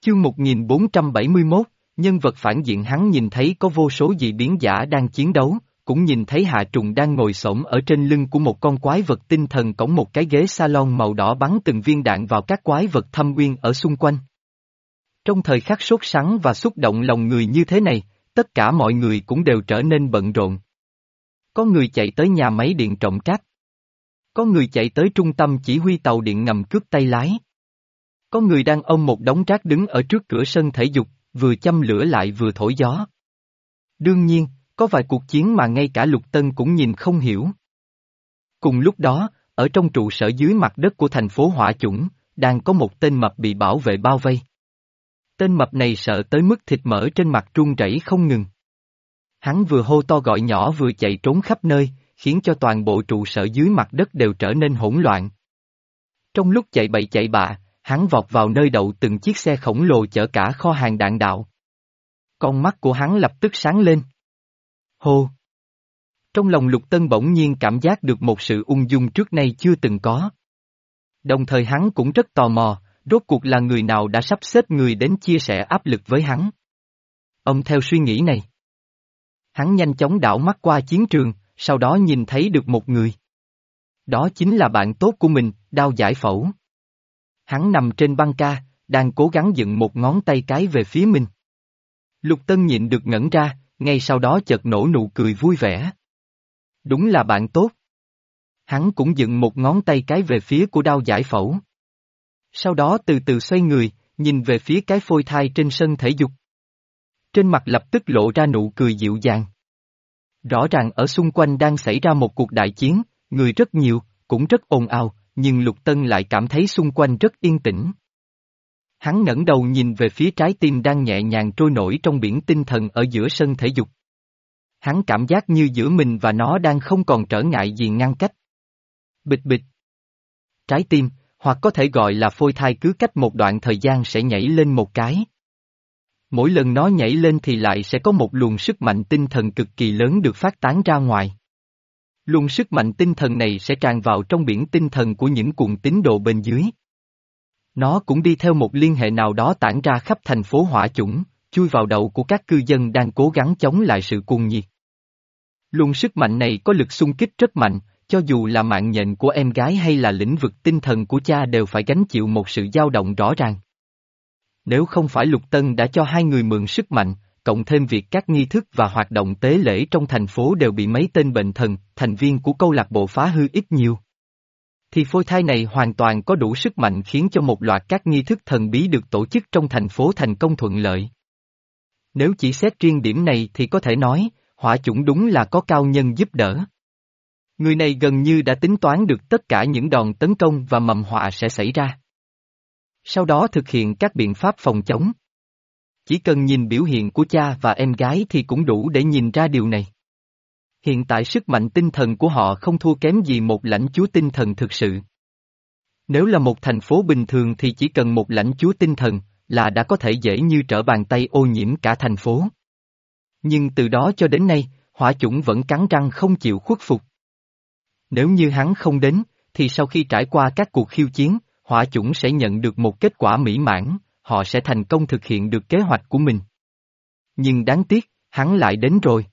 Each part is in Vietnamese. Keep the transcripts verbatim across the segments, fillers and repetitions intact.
Chương một nghìn bốn trăm bảy mươi mốt, nhân vật phản diện. Hắn nhìn thấy có vô số dị biến giả đang chiến đấu, cũng nhìn thấy Hạ Trùng đang ngồi xổm ở trên lưng của một con quái vật tinh thần cõng một cái ghế salon màu đỏ bắn từng viên đạn vào các quái vật thâm uyên ở xung quanh. Trong thời khắc sốt sắng và xúc động lòng người như thế này, tất cả mọi người cũng đều trở nên bận rộn. Có người chạy tới nhà máy điện trộm cáp. Có người chạy tới trung tâm chỉ huy tàu điện ngầm cướp tay lái. Có người đang ôm một đống rác đứng ở trước cửa sân thể dục, vừa châm lửa lại vừa thổi gió. Đương nhiên, có vài cuộc chiến mà ngay cả Lục Tân cũng nhìn không hiểu. Cùng lúc đó, ở trong trụ sở dưới mặt đất của thành phố Hỏa Chủng, đang có một tên mập bị bảo vệ bao vây. Tên mập này sợ tới mức thịt mỡ trên mặt run rẩy không ngừng. Hắn vừa hô to gọi nhỏ vừa chạy trốn khắp nơi, khiến cho toàn bộ trụ sở dưới mặt đất đều trở nên hỗn loạn. Trong lúc chạy bậy chạy bạ, hắn vọt vào nơi đậu từng chiếc xe khổng lồ chở cả kho hàng đạn đạo. Con mắt của hắn lập tức sáng lên. Hô! Trong lòng Lục Tân bỗng nhiên cảm giác được một sự ung dung trước nay chưa từng có. Đồng thời hắn cũng rất tò mò, rốt cuộc là người nào đã sắp xếp người đến chia sẻ áp lực với hắn. Ông theo suy nghĩ này. Hắn nhanh chóng đảo mắt qua chiến trường, sau đó nhìn thấy được một người. Đó chính là bạn tốt của mình, Đao Giải Phẫu. Hắn nằm trên băng ca, đang cố gắng dựng một ngón tay cái về phía mình. Lục Tân nhịn được ngẩn ra, ngay sau đó chợt nổ nụ cười vui vẻ. Đúng là bạn tốt. Hắn cũng dựng một ngón tay cái về phía của Đao Giải Phẫu. Sau đó từ từ xoay người, nhìn về phía cái phôi thai trên sân thể dục. Trên mặt lập tức lộ ra nụ cười dịu dàng. Rõ ràng ở xung quanh đang xảy ra một cuộc đại chiến, người rất nhiều, cũng rất ồn ào, nhưng Lục Tân lại cảm thấy xung quanh rất yên tĩnh. Hắn ngẩng đầu nhìn về phía trái tim đang nhẹ nhàng trôi nổi trong biển tinh thần ở giữa sân thể dục. Hắn cảm giác như giữa mình và nó đang không còn trở ngại gì ngăn cách. Bịch bịch. Trái tim, hoặc có thể gọi là phôi thai cứ cách một đoạn thời gian sẽ nhảy lên một cái. Mỗi lần nó nhảy lên thì lại sẽ có một luồng sức mạnh tinh thần cực kỳ lớn được phát tán ra ngoài. Luồng sức mạnh tinh thần này sẽ tràn vào trong biển tinh thần của những cuồng tín đồ bên dưới. Nó cũng đi theo một liên hệ nào đó tản ra khắp thành phố Hỏa Chủng, chui vào đầu của các cư dân đang cố gắng chống lại sự cuồng nhiệt. Luồng sức mạnh này có lực xung kích rất mạnh, cho dù là mạng nhện của em gái hay là lĩnh vực tinh thần của cha đều phải gánh chịu một sự dao động rõ ràng. Nếu không phải Lục Tân đã cho hai người mượn sức mạnh, cộng thêm việc các nghi thức và hoạt động tế lễ trong thành phố đều bị mấy tên bệnh thần, thành viên của câu lạc bộ phá hư ít nhiều, thì phôi thai này hoàn toàn có đủ sức mạnh khiến cho một loạt các nghi thức thần bí được tổ chức trong thành phố thành công thuận lợi. Nếu chỉ xét riêng điểm này thì có thể nói, Hỏa Chủng đúng là có cao nhân giúp đỡ. Người này gần như đã tính toán được tất cả những đòn tấn công và mầm họa sẽ xảy ra. Sau đó thực hiện các biện pháp phòng chống. Chỉ cần nhìn biểu hiện của cha và em gái thì cũng đủ để nhìn ra điều này. Hiện tại sức mạnh tinh thần của họ không thua kém gì một lãnh chúa tinh thần thực sự. Nếu là một thành phố bình thường thì chỉ cần một lãnh chúa tinh thần là đã có thể dễ như trở bàn tay ô nhiễm cả thành phố. Nhưng từ đó cho đến nay, Hỏa Chủng vẫn cắn răng không chịu khuất phục. Nếu như hắn không đến, thì sau khi trải qua các cuộc khiêu chiến, Hỏa Chủng sẽ nhận được một kết quả mỹ mãn, họ sẽ thành công thực hiện được kế hoạch của mình. Nhưng đáng tiếc, hắn lại đến rồi.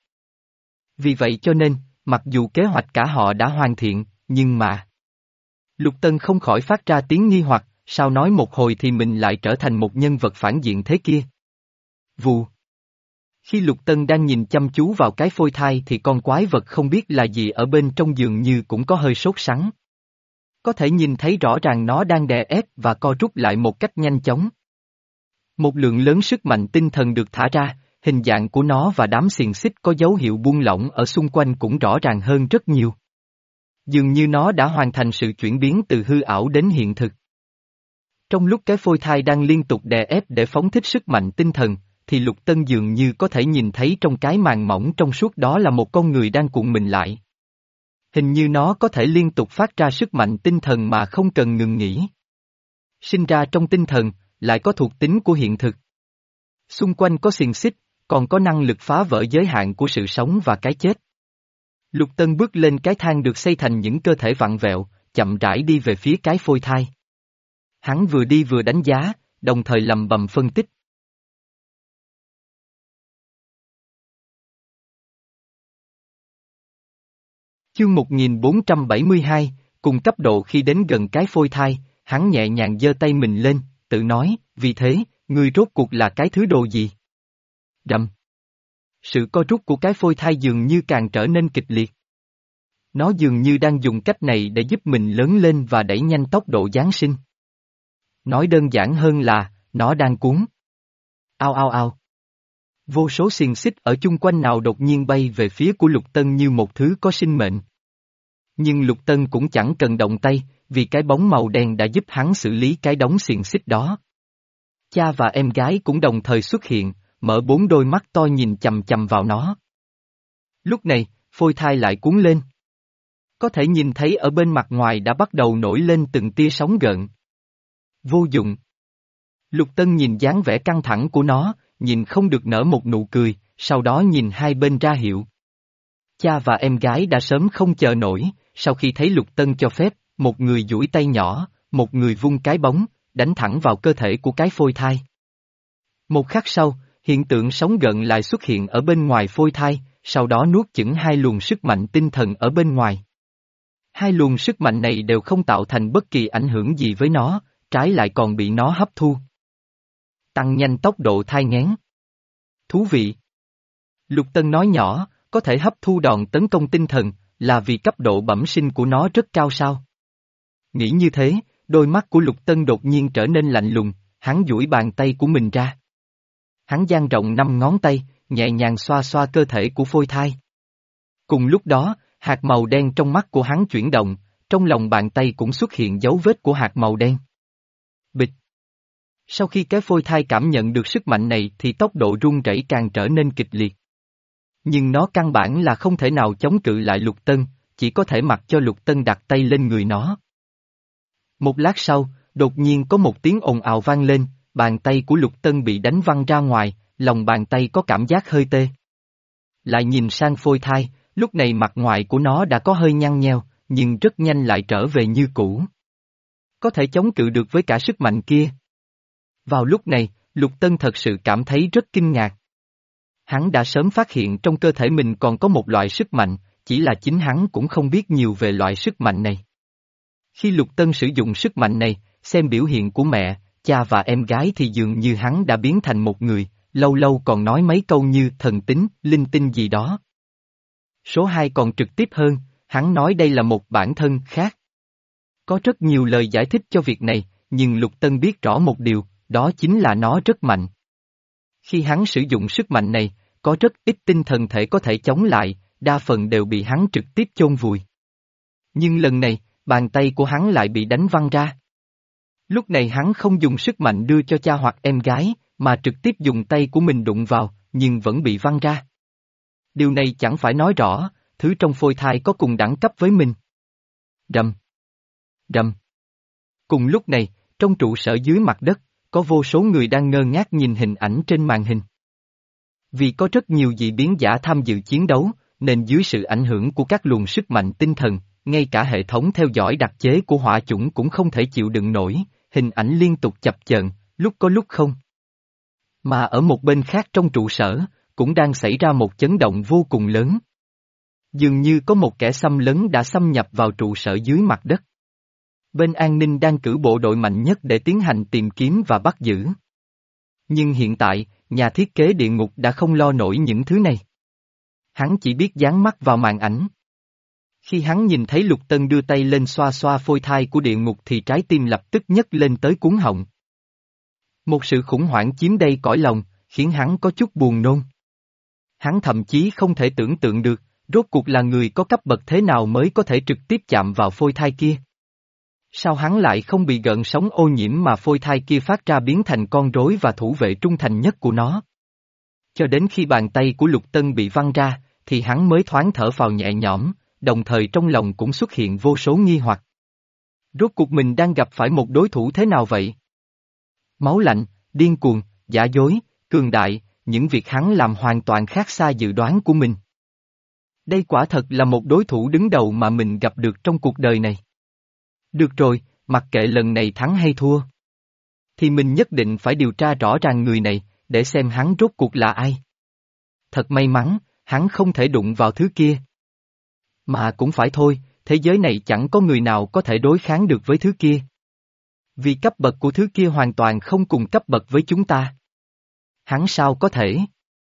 Vì vậy cho nên, mặc dù kế hoạch cả họ đã hoàn thiện, nhưng mà... Lục Tân không khỏi phát ra tiếng nghi hoặc, sao nói một hồi thì mình lại trở thành một nhân vật phản diện thế kia. Vù. Khi Lục Tân đang nhìn chăm chú vào cái phôi thai thì con quái vật không biết là gì ở bên trong giường như cũng có hơi sốt sắng. Có thể nhìn thấy rõ ràng nó đang đè ép và co rút lại một cách nhanh chóng. Một lượng lớn sức mạnh tinh thần được thả ra, hình dạng của nó và đám xiềng xích có dấu hiệu buông lỏng ở xung quanh cũng rõ ràng hơn rất nhiều. Dường như nó đã hoàn thành sự chuyển biến từ hư ảo đến hiện thực. Trong lúc cái phôi thai đang liên tục đè ép để phóng thích sức mạnh tinh thần, thì Lục Tân dường như có thể nhìn thấy trong cái màn mỏng trong suốt đó là một con người đang cuộn mình lại. Hình như nó có thể liên tục phát ra sức mạnh tinh thần mà không cần ngừng nghỉ. Sinh ra trong tinh thần, lại có thuộc tính của hiện thực. Xung quanh có xiềng xích, còn có năng lực phá vỡ giới hạn của sự sống và cái chết. Lục Tân bước lên cái thang được xây thành những cơ thể vặn vẹo, chậm rãi đi về phía cái phôi thai. Hắn vừa đi vừa đánh giá, đồng thời lầm bầm phân tích. Chương một nghìn bốn trăm bảy mươi hai, cùng cấp độ khi đến gần cái phôi thai, hắn nhẹ nhàng giơ tay mình lên, tự nói, vì thế, ngươi rốt cuộc là cái thứ đồ gì? Rầm. Sự co rút của cái phôi thai dường như càng trở nên kịch liệt. Nó dường như đang dùng cách này để giúp mình lớn lên và đẩy nhanh tốc độ Giáng sinh. Nói đơn giản hơn là, nó đang cuốn. Ao ao ao. Vô số xiềng xích ở chung quanh nào đột nhiên bay về phía của Lục Tân như một thứ có sinh mệnh. Nhưng Lục Tân cũng chẳng cần động tay, vì cái bóng màu đen đã giúp hắn xử lý cái đống xiềng xích đó. Cha và em gái cũng đồng thời xuất hiện, mở bốn đôi mắt to nhìn chằm chằm vào nó. Lúc này, phôi thai lại cuốn lên. Có thể nhìn thấy ở bên mặt ngoài đã bắt đầu nổi lên từng tia sóng gợn. Vô dụng. Lục Tân nhìn dáng vẻ căng thẳng của nó, nhìn không được nở một nụ cười, sau đó nhìn hai bên ra hiệu. Cha và em gái đã sớm không chờ nổi, sau khi thấy Lục Tân cho phép, một người duỗi tay nhỏ, một người vung cái bóng, đánh thẳng vào cơ thể của cái phôi thai. Một khắc sau, hiện tượng sóng gợn lại xuất hiện ở bên ngoài phôi thai, sau đó nuốt chửng hai luồng sức mạnh tinh thần ở bên ngoài. Hai luồng sức mạnh này đều không tạo thành bất kỳ ảnh hưởng gì với nó, trái lại còn bị nó hấp thu. Tăng nhanh tốc độ thai nghén. Thú vị. Lục Tân nói nhỏ, có thể hấp thu đòn tấn công tinh thần, là vì cấp độ bẩm sinh của nó rất cao sao? Nghĩ như thế, đôi mắt của Lục Tân đột nhiên trở nên lạnh lùng, hắn duỗi bàn tay của mình ra. Hắn dang rộng năm ngón tay, nhẹ nhàng xoa xoa cơ thể của phôi thai. Cùng lúc đó, hạt màu đen trong mắt của hắn chuyển động, trong lòng bàn tay cũng xuất hiện dấu vết của hạt màu đen. Bịch. Sau khi cái phôi thai cảm nhận được sức mạnh này thì tốc độ rung rẩy càng trở nên kịch liệt. Nhưng nó căn bản là không thể nào chống cự lại Lục Tân, chỉ có thể mặc cho Lục Tân đặt tay lên người nó. Một lát sau, đột nhiên có một tiếng ồn ào vang lên, bàn tay của Lục Tân bị đánh văng ra ngoài, lòng bàn tay có cảm giác hơi tê. Lại nhìn sang phôi thai, lúc này mặt ngoài của nó đã có hơi nhăn nheo, nhưng rất nhanh lại trở về như cũ. Có thể chống cự được với cả sức mạnh kia. Vào lúc này, Lục Tân thật sự cảm thấy rất kinh ngạc. Hắn đã sớm phát hiện trong cơ thể mình còn có một loại sức mạnh, chỉ là chính hắn cũng không biết nhiều về loại sức mạnh này. Khi Lục Tân sử dụng sức mạnh này, xem biểu hiện của mẹ, cha và em gái thì dường như hắn đã biến thành một người, lâu lâu còn nói mấy câu như thần tính, linh tinh gì đó. Số hai còn trực tiếp hơn, hắn nói đây là một bản thân khác. Có rất nhiều lời giải thích cho việc này, nhưng Lục Tân biết rõ một điều, đó chính là nó rất mạnh. Khi hắn sử dụng sức mạnh này, có rất ít tinh thần thể có thể chống lại, đa phần đều bị hắn trực tiếp chôn vùi. Nhưng lần này, bàn tay của hắn lại bị đánh văng ra. Lúc này hắn không dùng sức mạnh đưa cho cha hoặc em gái, mà trực tiếp dùng tay của mình đụng vào, nhưng vẫn bị văng ra. Điều này chẳng phải nói rõ, thứ trong phôi thai có cùng đẳng cấp với mình. Rầm. Rầm. Cùng lúc này, trong trụ sở dưới mặt đất, có vô số người đang ngơ ngác nhìn hình ảnh trên màn hình. Vì có rất nhiều dị biến giả tham dự chiến đấu, nên dưới sự ảnh hưởng của các luồng sức mạnh tinh thần, ngay cả hệ thống theo dõi đặc chế của hỏa chủng cũng không thể chịu đựng nổi, hình ảnh liên tục chập chờn, lúc có lúc không. Mà ở một bên khác trong trụ sở, cũng đang xảy ra một chấn động vô cùng lớn. Dường như có một kẻ xâm lấn đã xâm nhập vào trụ sở dưới mặt đất. Bên an ninh đang cử bộ đội mạnh nhất để tiến hành tìm kiếm và bắt giữ. Nhưng hiện tại, nhà thiết kế địa ngục đã không lo nổi những thứ này. Hắn chỉ biết dán mắt vào màn ảnh. Khi hắn nhìn thấy Lục Tân đưa tay lên xoa xoa phôi thai của địa ngục thì trái tim lập tức nhấc lên tới cuống họng. Một sự khủng hoảng chiếm đầy cõi lòng, khiến hắn có chút buồn nôn. Hắn thậm chí không thể tưởng tượng được, rốt cuộc là người có cấp bậc thế nào mới có thể trực tiếp chạm vào phôi thai kia. Sao hắn lại không bị gợn sóng ô nhiễm mà phôi thai kia phát ra biến thành con rối và thủ vệ trung thành nhất của nó? Cho đến khi bàn tay của Lục Tân bị văng ra, thì hắn mới thoáng thở phào nhẹ nhõm, đồng thời trong lòng cũng xuất hiện vô số nghi hoặc. Rốt cuộc mình đang gặp phải một đối thủ thế nào vậy? Máu lạnh, điên cuồng, giả dối, cường đại, những việc hắn làm hoàn toàn khác xa dự đoán của mình. Đây quả thật là một đối thủ đứng đầu mà mình gặp được trong cuộc đời này. Được rồi, mặc kệ lần này thắng hay thua. Thì mình nhất định phải điều tra rõ ràng người này, để xem hắn rốt cuộc là ai. Thật may mắn, hắn không thể đụng vào thứ kia. Mà cũng phải thôi, thế giới này chẳng có người nào có thể đối kháng được với thứ kia. Vì cấp bậc của thứ kia hoàn toàn không cùng cấp bậc với chúng ta. Hắn sao có thể?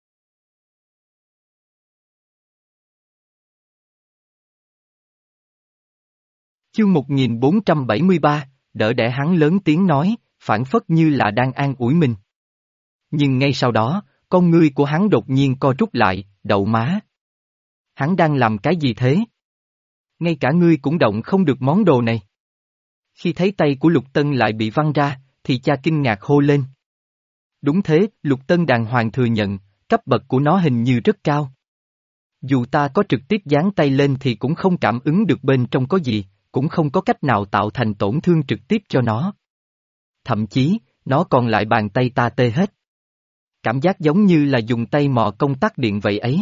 Chương một nghìn bốn trăm bảy mươi ba, đỡ đẻ hắn lớn tiếng nói, phảng phất như là đang an ủi mình. Nhưng ngay sau đó, con ngươi của hắn đột nhiên co rút lại, đậu má. Hắn đang làm cái gì thế? Ngay cả ngươi cũng động không được món đồ này. Khi thấy tay của Lục Tân lại bị văng ra, thì cha kinh ngạc hô lên. Đúng thế, Lục Tân đàng hoàng thừa nhận, cấp bậc của nó hình như rất cao. Dù ta có trực tiếp dán tay lên thì cũng không cảm ứng được bên trong có gì, cũng không có cách nào tạo thành tổn thương trực tiếp cho nó. Thậm chí, nó còn lại bàn tay ta tê hết. Cảm giác giống như là dùng tay mò công tắc điện vậy ấy.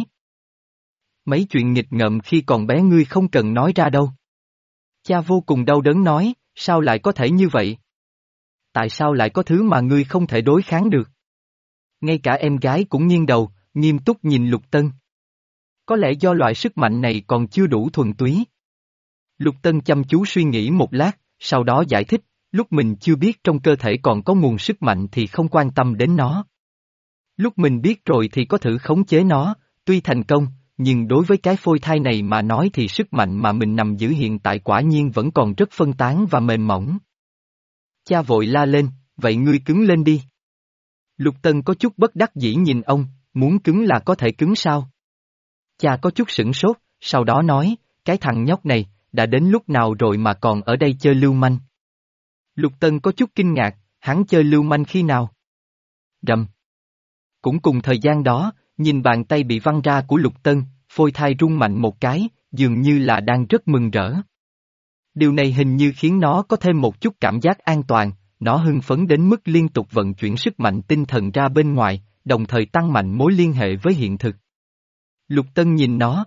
Mấy chuyện nghịch ngợm khi còn bé ngươi không cần nói ra đâu. Cha vô cùng đau đớn nói, sao lại có thể như vậy? Tại sao lại có thứ mà ngươi không thể đối kháng được? Ngay cả em gái cũng nghiêng đầu, nghiêm túc nhìn Lục Tân. Có lẽ do loại sức mạnh này còn chưa đủ thuần túy. Lục Tân chăm chú suy nghĩ một lát, sau đó giải thích, lúc mình chưa biết trong cơ thể còn có nguồn sức mạnh thì không quan tâm đến nó. Lúc mình biết rồi thì có thử khống chế nó, tuy thành công, nhưng đối với cái phôi thai này mà nói thì sức mạnh mà mình nằm giữ hiện tại quả nhiên vẫn còn rất phân tán và mềm mỏng. Cha vội la lên, vậy ngươi cứng lên đi. Lục Tân có chút bất đắc dĩ nhìn ông, muốn cứng là có thể cứng sao? Cha có chút sửng sốt, sau đó nói, cái thằng nhóc này, đã đến lúc nào rồi mà còn ở đây chơi lưu manh. Lục Tân có chút kinh ngạc, hắn chơi lưu manh khi nào? Rầm. Cũng cùng thời gian đó, nhìn bàn tay bị văng ra của Lục Tân, phôi thai rung mạnh một cái, dường như là đang rất mừng rỡ. Điều này hình như khiến nó có thêm một chút cảm giác an toàn, nó hưng phấn đến mức liên tục vận chuyển sức mạnh tinh thần ra bên ngoài, đồng thời tăng mạnh mối liên hệ với hiện thực. Lục Tân nhìn nó.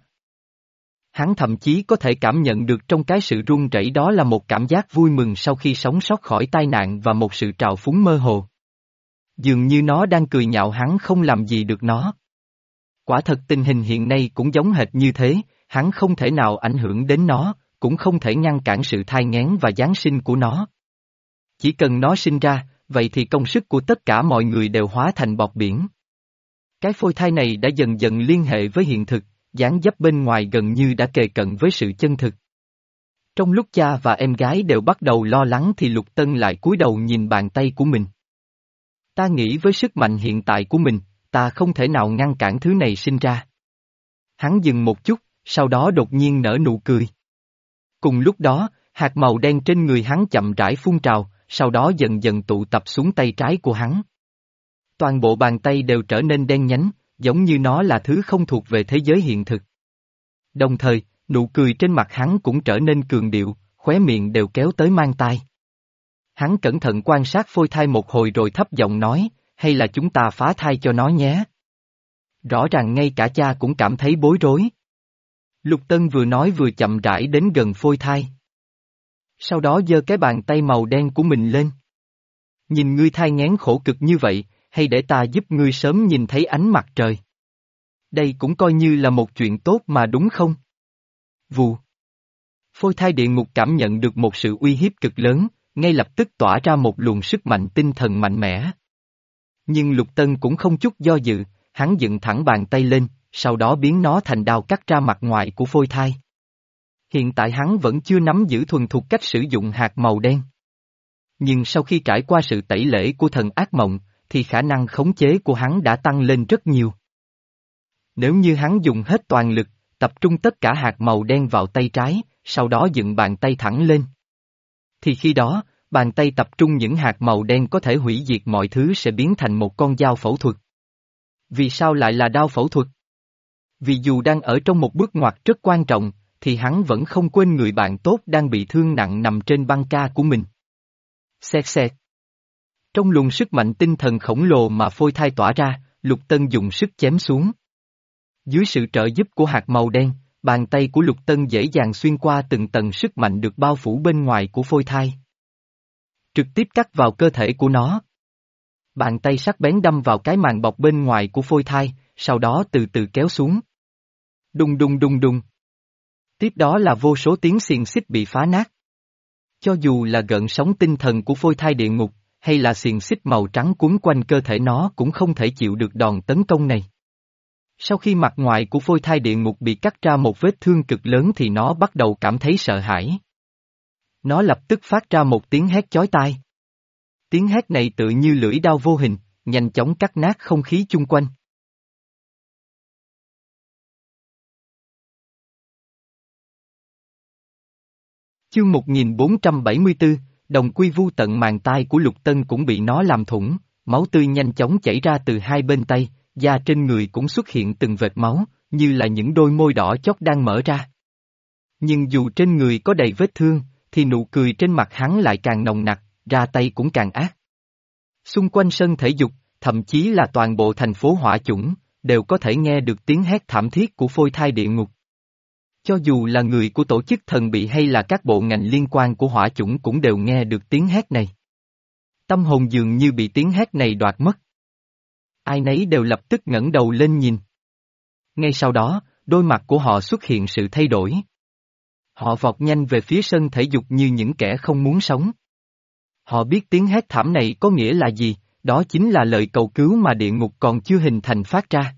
Hắn thậm chí có thể cảm nhận được trong cái sự run rẩy đó là một cảm giác vui mừng sau khi sống sót khỏi tai nạn và một sự trào phúng mơ hồ. Dường như nó đang cười nhạo hắn không làm gì được nó. Quả thật tình hình hiện nay cũng giống hệt như thế, hắn không thể nào ảnh hưởng đến nó, cũng không thể ngăn cản sự thai nghén và giáng sinh của nó. Chỉ cần nó sinh ra, vậy thì công sức của tất cả mọi người đều hóa thành bọt biển. Cái phôi thai này đã dần dần liên hệ với hiện thực, dáng dấp bên ngoài gần như đã kề cận với sự chân thực. Trong lúc cha và em gái đều bắt đầu lo lắng thì Lục Tân lại cúi đầu nhìn bàn tay của mình. Ta nghĩ với sức mạnh hiện tại của mình, ta không thể nào ngăn cản thứ này sinh ra. Hắn dừng một chút, sau đó đột nhiên nở nụ cười. Cùng lúc đó, hạt màu đen trên người hắn chậm rãi phun trào, sau đó dần dần tụ tập xuống tay trái của hắn. Toàn bộ bàn tay đều trở nên đen nhánh, giống như nó là thứ không thuộc về thế giới hiện thực. Đồng thời, nụ cười trên mặt hắn cũng trở nên cường điệu, khóe miệng đều kéo tới mang tai. Hắn cẩn thận quan sát phôi thai một hồi rồi thấp giọng nói, hay là chúng ta phá thai cho nó nhé. Rõ ràng ngay cả cha cũng cảm thấy bối rối. Lục Tân vừa nói vừa chậm rãi đến gần phôi thai. Sau đó giơ cái bàn tay màu đen của mình lên. Nhìn ngươi thai nghén khổ cực như vậy, hay để ta giúp ngươi sớm nhìn thấy ánh mặt trời. Đây cũng coi như là một chuyện tốt mà đúng không? Vù. Phôi thai địa ngục cảm nhận được một sự uy hiếp cực lớn, ngay lập tức tỏa ra một luồng sức mạnh tinh thần mạnh mẽ. Nhưng Lục Tân cũng không chút do dự, hắn dựng thẳng bàn tay lên, sau đó biến nó thành đao cắt ra mặt ngoài của phôi thai. Hiện tại hắn vẫn chưa nắm giữ thuần thục cách sử dụng hạt màu đen. Nhưng sau khi trải qua sự tẩy lễ của thần ác mộng, thì khả năng khống chế của hắn đã tăng lên rất nhiều. Nếu như hắn dùng hết toàn lực, tập trung tất cả hạt màu đen vào tay trái, sau đó dựng bàn tay thẳng lên. Thì khi đó, bàn tay tập trung những hạt màu đen có thể hủy diệt mọi thứ sẽ biến thành một con dao phẫu thuật. Vì sao lại là đao phẫu thuật? Vì dù đang ở trong một bước ngoặt rất quan trọng, thì hắn vẫn không quên người bạn tốt đang bị thương nặng nằm trên băng ca của mình. Xẹt xẹt. Trong luồng sức mạnh tinh thần khổng lồ mà phôi thai tỏa ra, Lục Tân dùng sức chém xuống. Dưới sự trợ giúp của hạt màu đen, bàn tay của Lục Tân dễ dàng xuyên qua từng tầng sức mạnh được bao phủ bên ngoài của phôi thai. Trực tiếp cắt vào cơ thể của nó. Bàn tay sắc bén đâm vào cái màn bọc bên ngoài của phôi thai, sau đó từ từ kéo xuống. Đùng đùng đùng đùng. Tiếp đó là vô số tiếng xiềng xích bị phá nát. Cho dù là gợn sóng tinh thần của phôi thai địa ngục, hay là xiềng xích màu trắng quấn quanh cơ thể nó cũng không thể chịu được đòn tấn công này. Sau khi mặt ngoài của phôi thai địa ngục bị cắt ra một vết thương cực lớn thì nó bắt đầu cảm thấy sợ hãi. Nó lập tức phát ra một tiếng hét chói tai. Tiếng hét này tự như lưỡi dao vô hình, nhanh chóng cắt nát không khí chung quanh. Chương một nghìn bốn trăm bảy mươi tư, đồng quy vu tận màng tai của Lục Tân cũng bị nó làm thủng, máu tươi nhanh chóng chảy ra từ hai bên tay, da trên người cũng xuất hiện từng vệt máu, như là những đôi môi đỏ chót đang mở ra. Nhưng dù trên người có đầy vết thương, thì nụ cười trên mặt hắn lại càng nồng nặc, ra tay cũng càng ác. Xung quanh sân thể dục, thậm chí là toàn bộ thành phố Hỏa Chủng, đều có thể nghe được tiếng hét thảm thiết của phôi thai địa ngục. Cho dù là người của tổ chức thần bị hay là các bộ ngành liên quan của Hỏa Chủng cũng đều nghe được tiếng hét này. Tâm hồn dường như bị tiếng hét này đoạt mất. Ai nấy đều lập tức ngẩng đầu lên nhìn. Ngay sau đó, đôi mặt của họ xuất hiện sự thay đổi. Họ vọt nhanh về phía sân thể dục như những kẻ không muốn sống. Họ biết tiếng hét thảm này có nghĩa là gì, đó chính là lời cầu cứu mà địa ngục còn chưa hình thành phát ra.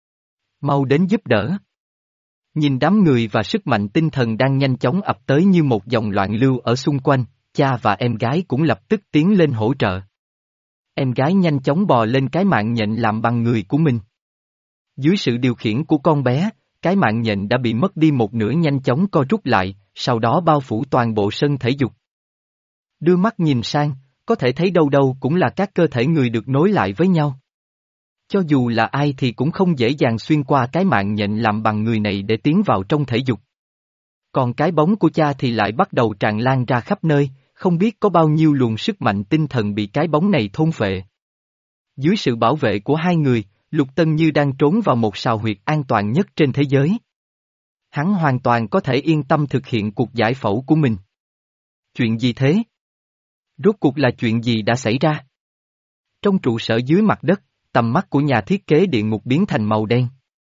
Mau đến giúp đỡ. Nhìn đám người và sức mạnh tinh thần đang nhanh chóng ập tới như một dòng loạn lưu ở xung quanh, cha và em gái cũng lập tức tiến lên hỗ trợ. Em gái nhanh chóng bò lên cái mạng nhện làm bằng người của mình. Dưới sự điều khiển của con bé, cái mạng nhện đã bị mất đi một nửa nhanh chóng co rút lại, sau đó bao phủ toàn bộ sân thể dục. Đưa mắt nhìn sang, có thể thấy đâu đâu cũng là các cơ thể người được nối lại với nhau. Cho dù là ai thì cũng không dễ dàng xuyên qua cái mạng nhện làm bằng người này để tiến vào trong thể dục. Còn cái bóng của cha thì lại bắt đầu tràn lan ra khắp nơi, không biết có bao nhiêu luồng sức mạnh tinh thần bị cái bóng này thôn phệ. Dưới sự bảo vệ của hai người, Lục Tân như đang trốn vào một sào huyệt an toàn nhất trên thế giới. Hắn hoàn toàn có thể yên tâm thực hiện cuộc giải phẫu của mình. Chuyện gì thế? Rốt cuộc là chuyện gì đã xảy ra? Trong trụ sở dưới mặt đất, tầm mắt của nhà thiết kế địa ngục biến thành màu đen.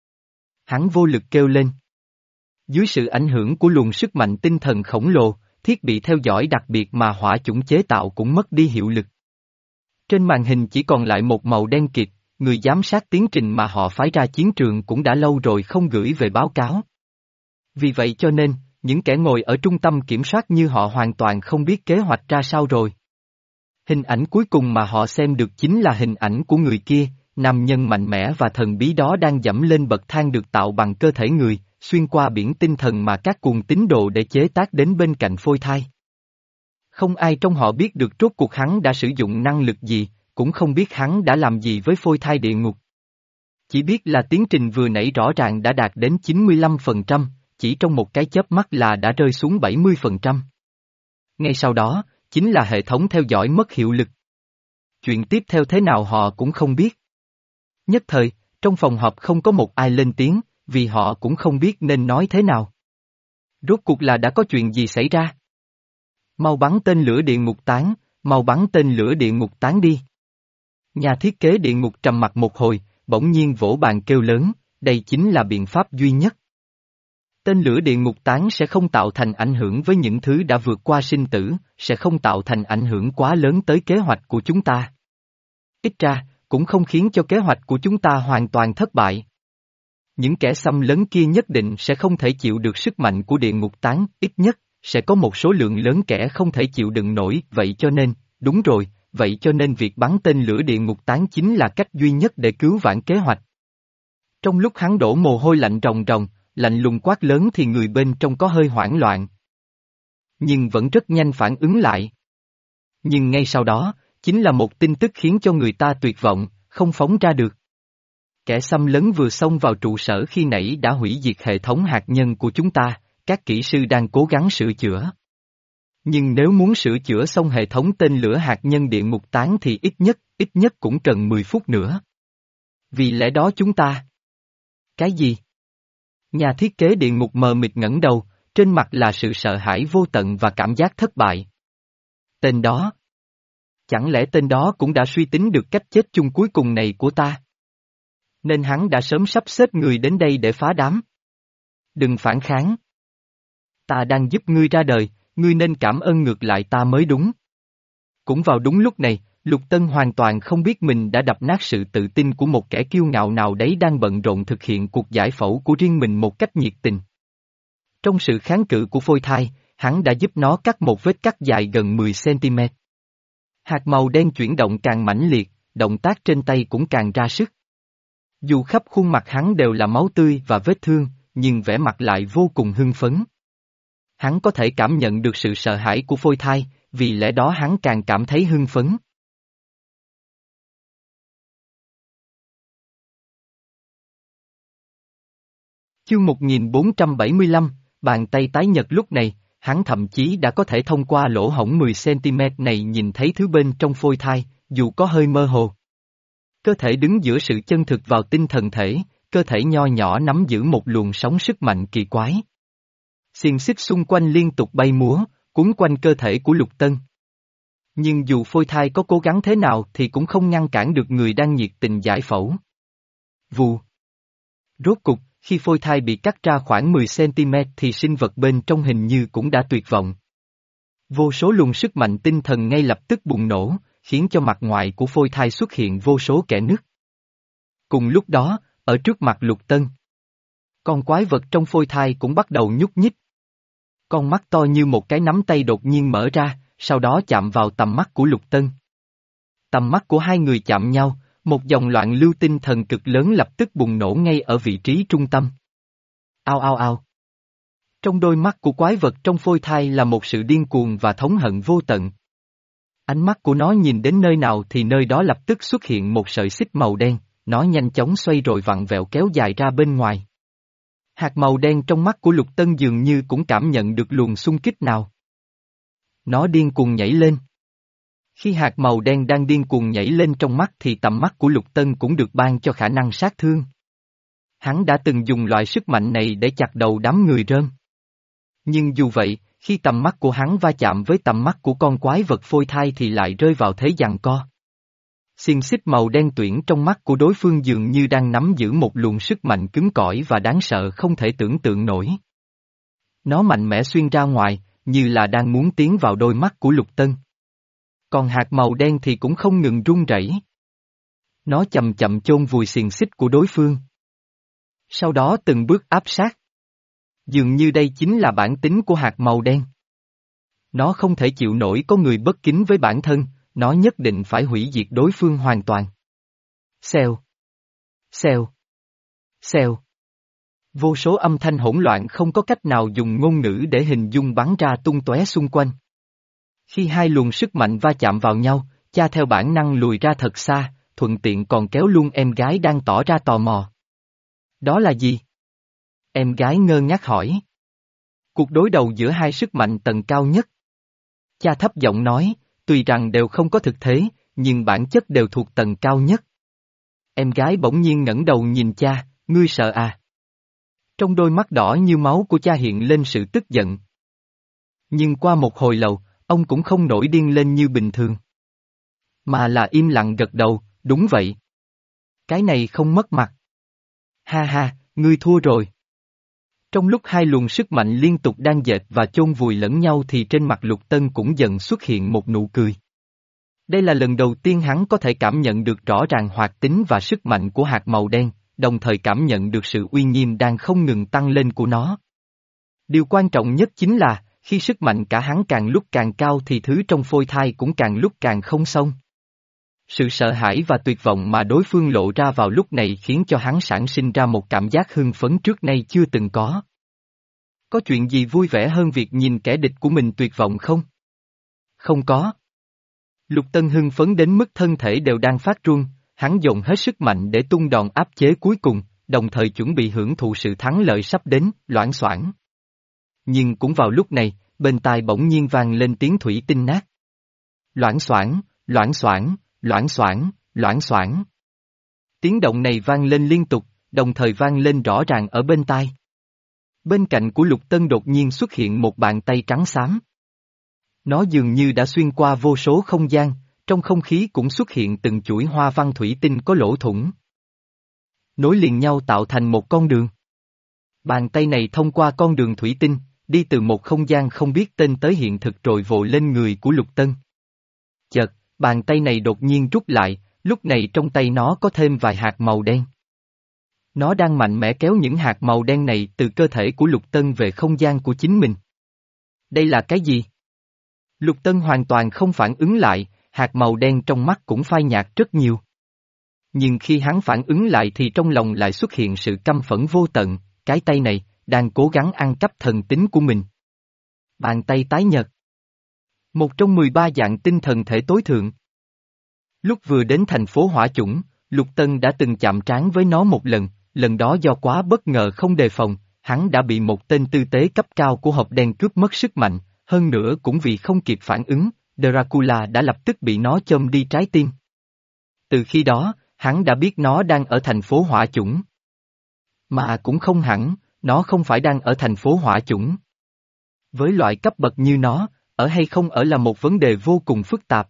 Hắn vô lực kêu lên. Dưới sự ảnh hưởng của luồng sức mạnh tinh thần khổng lồ, thiết bị theo dõi đặc biệt mà Hỏa Chủng chế tạo cũng mất đi hiệu lực. Trên màn hình chỉ còn lại một màu đen kịt, người giám sát tiến trình mà họ phái ra chiến trường cũng đã lâu rồi không gửi về báo cáo. Vì vậy cho nên, những kẻ ngồi ở trung tâm kiểm soát như họ hoàn toàn không biết kế hoạch ra sao rồi. Hình ảnh cuối cùng mà họ xem được chính là hình ảnh của người kia, nam nhân mạnh mẽ và thần bí đó đang dẫm lên bậc thang được tạo bằng cơ thể người, xuyên qua biển tinh thần mà các cuồng tín đồ để chế tác đến bên cạnh phôi thai. Không ai trong họ biết được rốt cuộc hắn đã sử dụng năng lực gì, cũng không biết hắn đã làm gì với phôi thai địa ngục. Chỉ biết là tiến trình vừa nãy rõ ràng đã đạt đến chín mươi lăm phần trăm, chỉ trong một cái chớp mắt là đã rơi xuống bảy mươi phần trăm. Ngay sau đó, chính là hệ thống theo dõi mất hiệu lực. Chuyện tiếp theo thế nào họ cũng không biết. Nhất thời, trong phòng họp không có một ai lên tiếng, vì họ cũng không biết nên nói thế nào. Rốt cuộc là đã có chuyện gì xảy ra? Mau bắn tên lửa địa ngục tán, mau bắn tên lửa địa ngục tán đi. Nhà thiết kế địa ngục trầm mặt một hồi, bỗng nhiên vỗ bàn kêu lớn, đây chính là biện pháp duy nhất. Tên lửa địa ngục tán sẽ không tạo thành ảnh hưởng với những thứ đã vượt qua sinh tử, sẽ không tạo thành ảnh hưởng quá lớn tới kế hoạch của chúng ta. Ít ra, cũng không khiến cho kế hoạch của chúng ta hoàn toàn thất bại. Những kẻ xâm lấn kia nhất định sẽ không thể chịu được sức mạnh của địa ngục tán, ít nhất, sẽ có một số lượng lớn kẻ không thể chịu đựng nổi, vậy cho nên, đúng rồi, vậy cho nên việc bắn tên lửa địa ngục tán chính là cách duy nhất để cứu vãn kế hoạch. Trong lúc hắn đổ mồ hôi lạnh ròng ròng, lạnh lùng quát lớn thì người bên trong có hơi hoảng loạn. Nhưng vẫn rất nhanh phản ứng lại. Nhưng ngay sau đó, chính là một tin tức khiến cho người ta tuyệt vọng, không phóng ra được. Kẻ xâm lấn vừa xông vào trụ sở khi nãy đã hủy diệt hệ thống hạt nhân của chúng ta, các kỹ sư đang cố gắng sửa chữa. Nhưng nếu muốn sửa chữa xong hệ thống tên lửa hạt nhân địa ngục tán thì ít nhất, ít nhất cũng cần mười phút nữa. Vì lẽ đó chúng ta... Cái gì? Nhà thiết kế địa ngục mờ mịt ngẩng đầu, trên mặt là sự sợ hãi vô tận và cảm giác thất bại. Tên đó. Chẳng lẽ tên đó cũng đã suy tính được cách chết chung cuối cùng này của ta? Nên hắn đã sớm sắp xếp người đến đây để phá đám. Đừng phản kháng. Ta đang giúp ngươi ra đời, ngươi nên cảm ơn ngược lại ta mới đúng. Cũng vào đúng lúc này, Lục Tân hoàn toàn không biết mình đã đập nát sự tự tin của một kẻ kiêu ngạo nào đấy đang bận rộn thực hiện cuộc giải phẫu của riêng mình một cách nhiệt tình. Trong sự kháng cự của phôi thai, hắn đã giúp nó cắt một vết cắt dài gần mười xăng-ti-mét. Hạt màu đen chuyển động càng mãnh liệt, động tác trên tay cũng càng ra sức. Dù khắp khuôn mặt hắn đều là máu tươi và vết thương, nhưng vẻ mặt lại vô cùng hưng phấn. Hắn có thể cảm nhận được sự sợ hãi của phôi thai, vì lẽ đó hắn càng cảm thấy hưng phấn. Chương một nghìn bốn trăm bảy mươi lăm, bàn tay tái nhật lúc này, hắn thậm chí đã có thể thông qua lỗ hổng mười xăng-ti-mét này nhìn thấy thứ bên trong phôi thai, dù có hơi mơ hồ. Cơ thể đứng giữa sự chân thực vào tinh thần thể, cơ thể nho nhỏ nắm giữ một luồng sóng sức mạnh kỳ quái. Xiềng xích xung quanh liên tục bay múa, cuốn quanh cơ thể của Lục Tân. Nhưng dù phôi thai có cố gắng thế nào thì cũng không ngăn cản được người đang nhiệt tình giải phẫu. Vù. Rốt cục, khi phôi thai bị cắt ra khoảng mười xăng-ti-mét thì sinh vật bên trong hình như cũng đã tuyệt vọng. Vô số luồng sức mạnh tinh thần ngay lập tức bùng nổ, khiến cho mặt ngoài của phôi thai xuất hiện vô số kẽ nứt. Cùng lúc đó, ở trước mặt Lục Tân, con quái vật trong phôi thai cũng bắt đầu nhúc nhích. Con mắt to như một cái nắm tay đột nhiên mở ra, sau đó chạm vào tầm mắt của Lục Tân. Tầm mắt của hai người chạm nhau, một dòng loạn lưu tinh thần cực lớn lập tức bùng nổ ngay ở vị trí trung tâm. Ao ao ao. Trong đôi mắt của quái vật trong phôi thai là một sự điên cuồng và thống hận vô tận. Ánh mắt của nó nhìn đến nơi nào thì nơi đó lập tức xuất hiện một sợi xích màu đen, nó nhanh chóng xoay rồi vặn vẹo kéo dài ra bên ngoài. Hạt màu đen trong mắt của Lục Tân dường như cũng cảm nhận được luồng xung kích nào. Nó điên cuồng nhảy lên. Khi hạt màu đen đang điên cuồng nhảy lên trong mắt thì tầm mắt của Lục Tân cũng được ban cho khả năng sát thương. Hắn đã từng dùng loại sức mạnh này để chặt đầu đám người rơm. Nhưng dù vậy, khi tầm mắt của hắn va chạm với tầm mắt của con quái vật phôi thai thì lại rơi vào thế giằng co. Xiềng xích màu đen tuyển trong mắt của đối phương dường như đang nắm giữ một luồng sức mạnh cứng cỏi và đáng sợ không thể tưởng tượng nổi. Nó mạnh mẽ xuyên ra ngoài, như là đang muốn tiến vào đôi mắt của Lục Tân. Còn hạt màu đen thì cũng không ngừng run rẩy. Nó chậm chậm chôn vùi xiềng xích của đối phương. Sau đó từng bước áp sát. Dường như đây chính là bản tính của hạt màu đen. Nó không thể chịu nổi có người bất kính với bản thân, nó nhất định phải hủy diệt đối phương hoàn toàn. Xèo. Xèo. Xèo. Vô số âm thanh hỗn loạn không có cách nào dùng ngôn ngữ để hình dung bắn ra tung tóe xung quanh. Khi hai luồng sức mạnh va chạm vào nhau, cha theo bản năng lùi ra thật xa, thuận tiện còn kéo luôn em gái đang tỏ ra tò mò. Đó là gì? Em gái ngơ ngác hỏi. Cuộc đối đầu giữa hai sức mạnh tầng cao nhất. Cha thấp giọng nói, tuy rằng đều không có thực thế, nhưng bản chất đều thuộc tầng cao nhất. Em gái bỗng nhiên ngẩng đầu nhìn cha, ngươi sợ à? Trong đôi mắt đỏ như máu của cha hiện lên sự tức giận. Nhưng qua một hồi lâu, ông cũng không nổi điên lên như bình thường. Mà là im lặng gật đầu, đúng vậy. Cái này không mất mặt. Ha ha, ngươi thua rồi. Trong lúc hai luồng sức mạnh liên tục đang dệt và chôn vùi lẫn nhau thì trên mặt Lục Tân cũng dần xuất hiện một nụ cười. Đây là lần đầu tiên hắn có thể cảm nhận được rõ ràng hoạt tính và sức mạnh của hạt màu đen, đồng thời cảm nhận được sự uy nghiêm đang không ngừng tăng lên của nó. Điều quan trọng nhất chính là, khi sức mạnh cả hắn càng lúc càng cao thì thứ trong phôi thai cũng càng lúc càng không xong. Sự sợ hãi và tuyệt vọng mà đối phương lộ ra vào lúc này khiến cho hắn sản sinh ra một cảm giác hưng phấn trước nay chưa từng có. Có chuyện gì vui vẻ hơn việc nhìn kẻ địch của mình tuyệt vọng không? Không có. Lục Tân hưng phấn đến mức thân thể đều đang phát run, hắn dồn hết sức mạnh để tung đòn áp chế cuối cùng, đồng thời chuẩn bị hưởng thụ sự thắng lợi sắp đến, loảng xoảng. Nhưng cũng vào lúc này, bên tai bỗng nhiên vang lên tiếng thủy tinh nát. Loảng xoảng, loảng xoảng, loảng xoảng, loảng xoảng. Tiếng động này vang lên liên tục, đồng thời vang lên rõ ràng ở bên tai. Bên cạnh của Lục Tân đột nhiên xuất hiện một bàn tay trắng xám. Nó dường như đã xuyên qua vô số không gian, trong không khí cũng xuất hiện từng chuỗi hoa văn thủy tinh có lỗ thủng. Nối liền nhau tạo thành một con đường. Bàn tay này thông qua con đường thủy tinh, đi từ một không gian không biết tên tới hiện thực rồi vồ lên người của Lục Tân. Chợt, bàn tay này đột nhiên rút lại, lúc này trong tay nó có thêm vài hạt màu đen. Nó đang mạnh mẽ kéo những hạt màu đen này từ cơ thể của Lục Tân về không gian của chính mình. Đây là cái gì? Lục Tân hoàn toàn không phản ứng lại, hạt màu đen trong mắt cũng phai nhạt rất nhiều. Nhưng khi hắn phản ứng lại thì trong lòng lại xuất hiện sự căm phẫn vô tận, cái tay này, đang cố gắng ăn cắp thần tính của mình. Bàn tay tái nhợt. Một trong mười ba dạng tinh thần thể tối thượng. Lúc vừa đến thành phố Hỏa Chủng, Lục Tân đã từng chạm trán với nó một lần, lần đó do quá bất ngờ không đề phòng, hắn đã bị một tên tư tế cấp cao của hộp đen cướp mất sức mạnh, hơn nữa cũng vì không kịp phản ứng, Dracula đã lập tức bị nó châm đi trái tim. Từ khi đó, hắn đã biết nó đang ở thành phố Hỏa Chủng. Mà cũng không hẳn, nó không phải đang ở thành phố Hỏa Chủng. Với loại cấp bậc như nó, ở hay không ở là một vấn đề vô cùng phức tạp.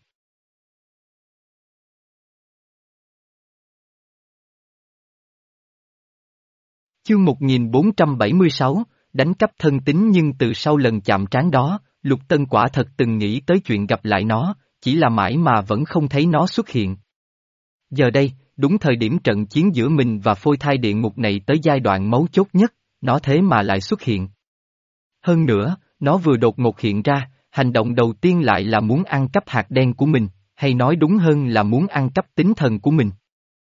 Chương một nghìn bốn trăm bảy mươi sáu, đánh cắp thân tín nhưng từ sau lần chạm trán đó, Lục Tân quả thật từng nghĩ tới chuyện gặp lại nó, chỉ là mãi mà vẫn không thấy nó xuất hiện. Giờ đây, đúng thời điểm trận chiến giữa mình và phôi thai địa ngục này tới giai đoạn mấu chốt nhất, nó thế mà lại xuất hiện. Hơn nữa, nó vừa đột ngột hiện ra, hành động đầu tiên lại là muốn ăn cắp hạt đen của mình, hay nói đúng hơn là muốn ăn cắp tinh thần của mình.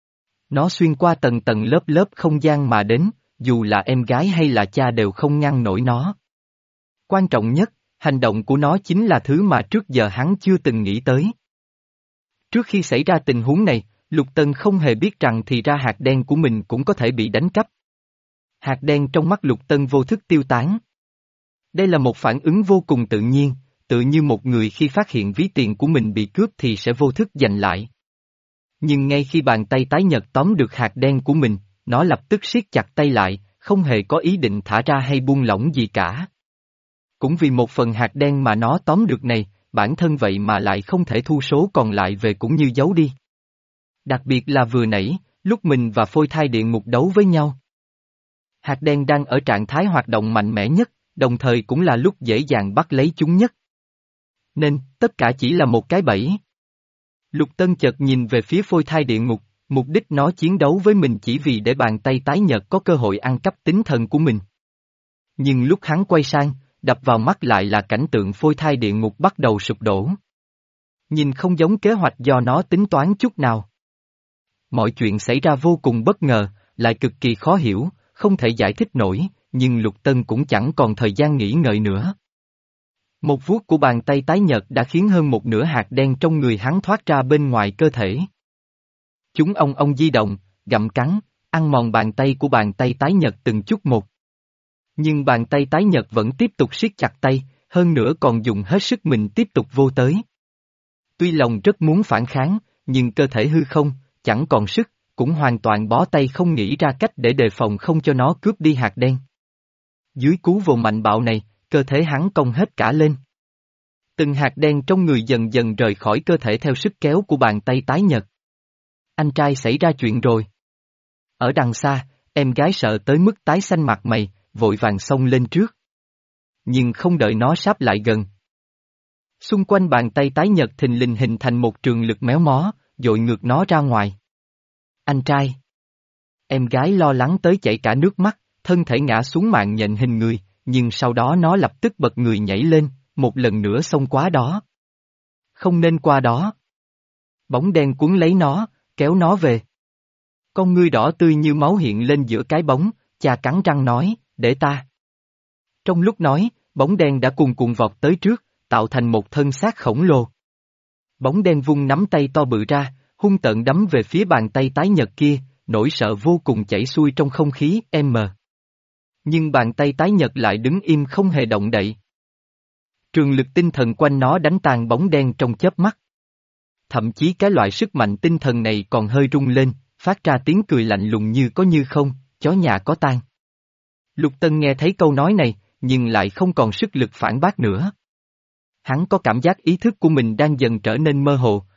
Nó xuyên qua tầng tầng lớp lớp không gian mà đến, dù là em gái hay là cha đều không ngăn nổi nó. Quan trọng nhất, hành động của nó chính là thứ mà trước giờ hắn chưa từng nghĩ tới. Trước khi xảy ra tình huống này, Lục Tân không hề biết rằng thì ra hạt đen của mình cũng có thể bị đánh cắp. Hạt đen trong mắt Lục Tân vô thức tiêu tán. Đây là một phản ứng vô cùng tự nhiên, tự như một người khi phát hiện ví tiền của mình bị cướp thì sẽ vô thức giành lại. Nhưng ngay khi bàn tay tái nhợt tóm được hạt đen của mình, nó lập tức siết chặt tay lại, không hề có ý định thả ra hay buông lỏng gì cả. Cũng vì một phần hạt đen mà nó tóm được này, bản thân vậy mà lại không thể thu số còn lại về cũng như giấu đi. Đặc biệt là vừa nãy, lúc mình và phôi thai địa ngục đấu với nhau. Hạt đen đang ở trạng thái hoạt động mạnh mẽ nhất, đồng thời cũng là lúc dễ dàng bắt lấy chúng nhất. Nên, tất cả chỉ là một cái bẫy. Lục Tân chợt nhìn về phía phôi thai địa ngục, mục đích nó chiến đấu với mình chỉ vì để bàn tay tái nhợt có cơ hội ăn cắp tinh thần của mình. Nhưng lúc hắn quay sang, đập vào mắt lại là cảnh tượng phôi thai địa ngục bắt đầu sụp đổ. Nhìn không giống kế hoạch do nó tính toán chút nào. Mọi chuyện xảy ra vô cùng bất ngờ, lại cực kỳ khó hiểu, không thể giải thích nổi, nhưng Lục Tân cũng chẳng còn thời gian nghĩ ngợi nữa. Một vuốt của bàn tay tái nhợt đã khiến hơn một nửa hạt đen trong người hắn thoát ra bên ngoài cơ thể. Chúng ong ong di động, gặm cắn, ăn mòn bàn tay của bàn tay tái nhợt từng chút một. Nhưng bàn tay tái nhợt vẫn tiếp tục siết chặt tay, hơn nữa còn dùng hết sức mình tiếp tục vô tới. Tuy lòng rất muốn phản kháng, nhưng cơ thể hư không, chẳng còn sức, cũng hoàn toàn bó tay không nghĩ ra cách để đề phòng không cho nó cướp đi hạt đen. Dưới cú vồ mạnh bạo này, cơ thể hắn cong hết cả lên. Từng hạt đen trong người dần dần rời khỏi cơ thể theo sức kéo của bàn tay tái nhợt. Anh trai xảy ra chuyện rồi. Ở đằng xa, em gái sợ tới mức tái xanh mặt mày, vội vàng xông lên trước. Nhưng không đợi nó sáp lại gần. Xung quanh bàn tay tái nhợt thình lình hình thành một trường lực méo mó, dội ngược nó ra ngoài. Anh trai. Em gái lo lắng tới chảy cả nước mắt, thân thể ngã xuống mạng nhện hình người, nhưng sau đó nó lập tức bật người nhảy lên, một lần nữa xông qua đó. Không nên qua đó. Bóng đen cuốn lấy nó, kéo nó về. Con ngươi đỏ tươi như máu hiện lên giữa cái bóng, cha cắn răng nói, để ta. Trong lúc nói, bóng đen đã cuồn cuộn vọt tới trước, tạo thành một thân xác khổng lồ. Bóng đen vung nắm tay to bự ra, hung tợn đấm về phía bàn tay tái nhợt kia, nỗi sợ vô cùng chảy xuôi trong không khí, em mờ. Nhưng bàn tay tái nhợt lại đứng im không hề động đậy. Trường lực tinh thần quanh nó đánh tan bóng đen trong chớp mắt. Thậm chí cái loại sức mạnh tinh thần này còn hơi rung lên, phát ra tiếng cười lạnh lùng như có như không, chó nhà có tang. Lục Tân nghe thấy câu nói này, nhưng lại không còn sức lực phản bác nữa. Hắn có cảm giác ý thức của mình đang dần trở nên mơ hồ,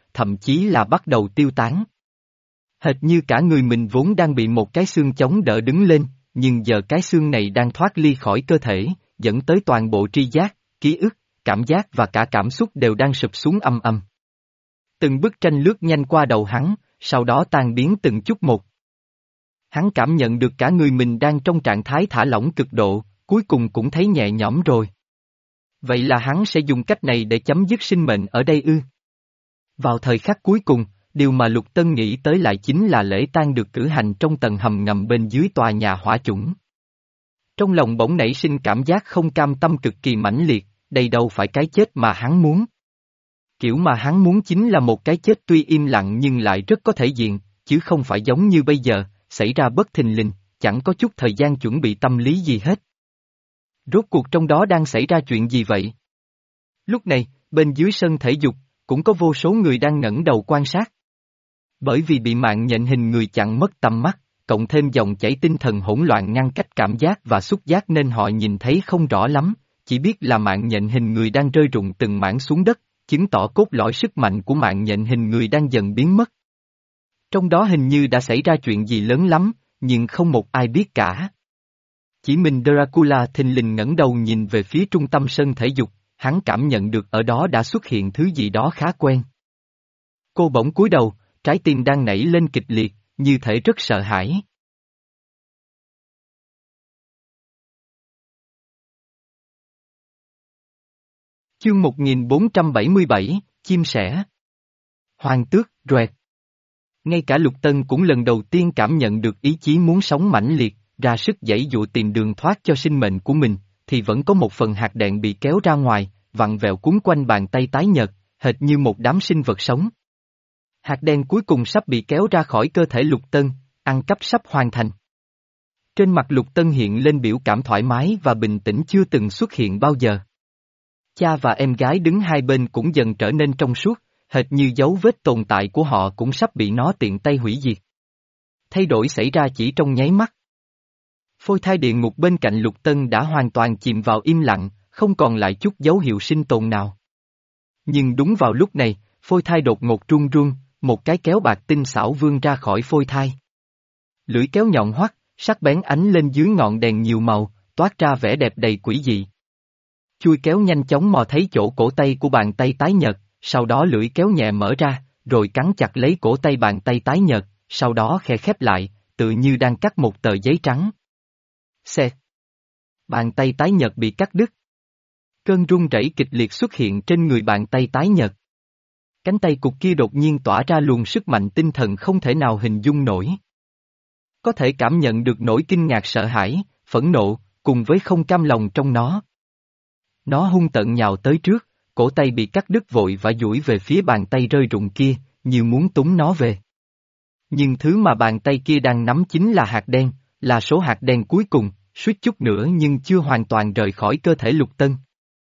thậm chí là bắt đầu tiêu tán. Hệt như cả người mình vốn đang bị một cái xương chống đỡ đứng lên, nhưng giờ cái xương này đang thoát ly khỏi cơ thể, dẫn tới toàn bộ tri giác, ký ức, cảm giác và cả cảm xúc đều đang sụp xuống âm âm. Từng bức tranh lướt nhanh qua đầu hắn, sau đó tan biến từng chút một. Hắn cảm nhận được cả người mình đang trong trạng thái thả lỏng cực độ, cuối cùng cũng thấy nhẹ nhõm rồi. Vậy là hắn sẽ dùng cách này để chấm dứt sinh mệnh ở đây ư? Vào thời khắc cuối cùng, điều mà Lục Tân nghĩ tới lại chính là lễ tang được cử hành trong tầng hầm ngầm bên dưới tòa nhà hỏa chủng. Trong lòng bỗng nảy sinh cảm giác không cam tâm cực kỳ mãnh liệt, đây đâu phải cái chết mà hắn muốn. Kiểu mà hắn muốn chính là một cái chết tuy im lặng nhưng lại rất có thể diện, chứ không phải giống như bây giờ, xảy ra bất thình lình, chẳng có chút thời gian chuẩn bị tâm lý gì hết. Rốt cuộc trong đó đang xảy ra chuyện gì vậy? Lúc này, bên dưới sân thể dục, cũng có vô số người đang ngẩng đầu quan sát. Bởi vì bị mạng nhện hình người chặn mất tầm mắt, cộng thêm dòng chảy tinh thần hỗn loạn ngăn cách cảm giác và xúc giác nên họ nhìn thấy không rõ lắm, chỉ biết là mạng nhện hình người đang rơi rụng từng mảng xuống đất, chứng tỏ cốt lõi sức mạnh của mạng nhện hình người đang dần biến mất. Trong đó hình như đã xảy ra chuyện gì lớn lắm, nhưng không một ai biết cả. Chỉ mình Dracula thình lình ngẩng đầu nhìn về phía trung tâm sân thể dục, hắn cảm nhận được ở đó đã xuất hiện thứ gì đó khá quen. Cô bỗng cúi đầu, trái tim đang nảy lên kịch liệt, như thể rất sợ hãi. Chương một nghìn bốn trăm bảy mươi bảy, chim sẻ. Hoàng tước, Roẹt. Ngay cả Lục Tân cũng lần đầu tiên cảm nhận được ý chí muốn sống mãnh liệt, ra sức giãy dụa tìm đường thoát cho sinh mệnh của mình, thì vẫn có một phần hạt đạn bị kéo ra ngoài, vặn vẹo cuốn quanh bàn tay tái nhợt, hệt như một đám sinh vật sống. Hạt đen cuối cùng sắp bị kéo ra khỏi cơ thể Lục Tân, ăn cắp sắp hoàn thành. Trên mặt Lục Tân hiện lên biểu cảm thoải mái và bình tĩnh chưa từng xuất hiện bao giờ. Cha và em gái đứng hai bên cũng dần trở nên trong suốt, hệt như dấu vết tồn tại của họ cũng sắp bị nó tiện tay hủy diệt. Thay đổi xảy ra chỉ trong nháy mắt. Phôi thai địa ngục bên cạnh Lục Tân đã hoàn toàn chìm vào im lặng, không còn lại chút dấu hiệu sinh tồn nào. Nhưng đúng vào lúc này, phôi thai đột ngột run run, một cái kéo bạc tinh xảo vươn ra khỏi phôi thai. Lưỡi kéo nhọn hoắt, sắc bén ánh lên dưới ngọn đèn nhiều màu, toát ra vẻ đẹp đầy quỷ dị. Chui kéo nhanh chóng mò thấy chỗ cổ tay của bàn tay tái nhợt, sau đó lưỡi kéo nhẹ mở ra, rồi cắn chặt lấy cổ tay bàn tay tái nhợt, sau đó khe khép lại, tự như đang cắt một tờ giấy trắng. Xẹt. Bàn tay tái nhợt bị cắt đứt. Cơn run rẩy kịch liệt xuất hiện trên người bàn tay tái nhợt. Cánh tay cục kia đột nhiên tỏa ra luồng sức mạnh tinh thần không thể nào hình dung nổi. Có thể cảm nhận được nỗi kinh ngạc sợ hãi, phẫn nộ, cùng với không cam lòng trong nó. Nó hung tợn nhào tới trước, cổ tay bị cắt đứt vội và duỗi về phía bàn tay rơi rụng kia, như muốn túm nó về. Nhưng thứ mà bàn tay kia đang nắm chính là hạt đen, là số hạt đen cuối cùng, suýt chút nữa nhưng chưa hoàn toàn rời khỏi cơ thể Lục Tân.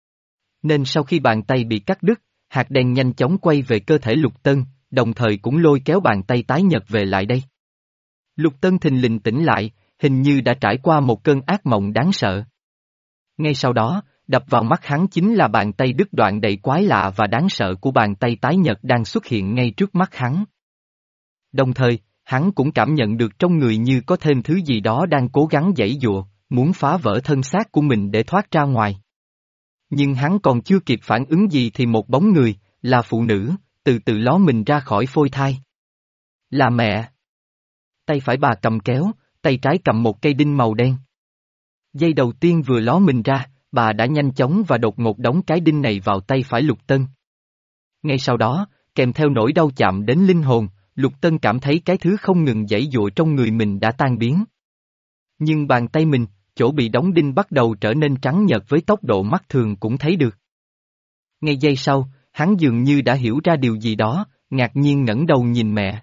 Nên sau khi bàn tay bị cắt đứt, hạt đen nhanh chóng quay về cơ thể Lục Tân, đồng thời cũng lôi kéo bàn tay tái nhợt về lại đây. Lục Tân thình lình tỉnh lại, hình như đã trải qua một cơn ác mộng đáng sợ. Ngay sau đó, đập vào mắt hắn chính là bàn tay đứt đoạn đầy quái lạ và đáng sợ của bàn tay tái nhợt đang xuất hiện ngay trước mắt hắn. Đồng thời, hắn cũng cảm nhận được trong người như có thêm thứ gì đó đang cố gắng giãy giụa, muốn phá vỡ thân xác của mình để thoát ra ngoài. Nhưng hắn còn chưa kịp phản ứng gì thì một bóng người, là phụ nữ, từ từ ló mình ra khỏi phôi thai. Là mẹ. Tay phải bà cầm kéo, tay trái cầm một cây đinh màu đen. Giây đầu tiên vừa ló mình ra, bà đã nhanh chóng và đột ngột đóng cái đinh này vào tay phải Lục Tân. Ngay sau đó, kèm theo nỗi đau chạm đến linh hồn, Lục Tân cảm thấy cái thứ không ngừng giãy giụa trong người mình đã tan biến. Nhưng bàn tay mình, chỗ bị đóng đinh bắt đầu trở nên trắng nhợt với tốc độ mắt thường cũng thấy được. Ngay giây sau, hắn dường như đã hiểu ra điều gì đó, ngạc nhiên ngẩng đầu nhìn mẹ.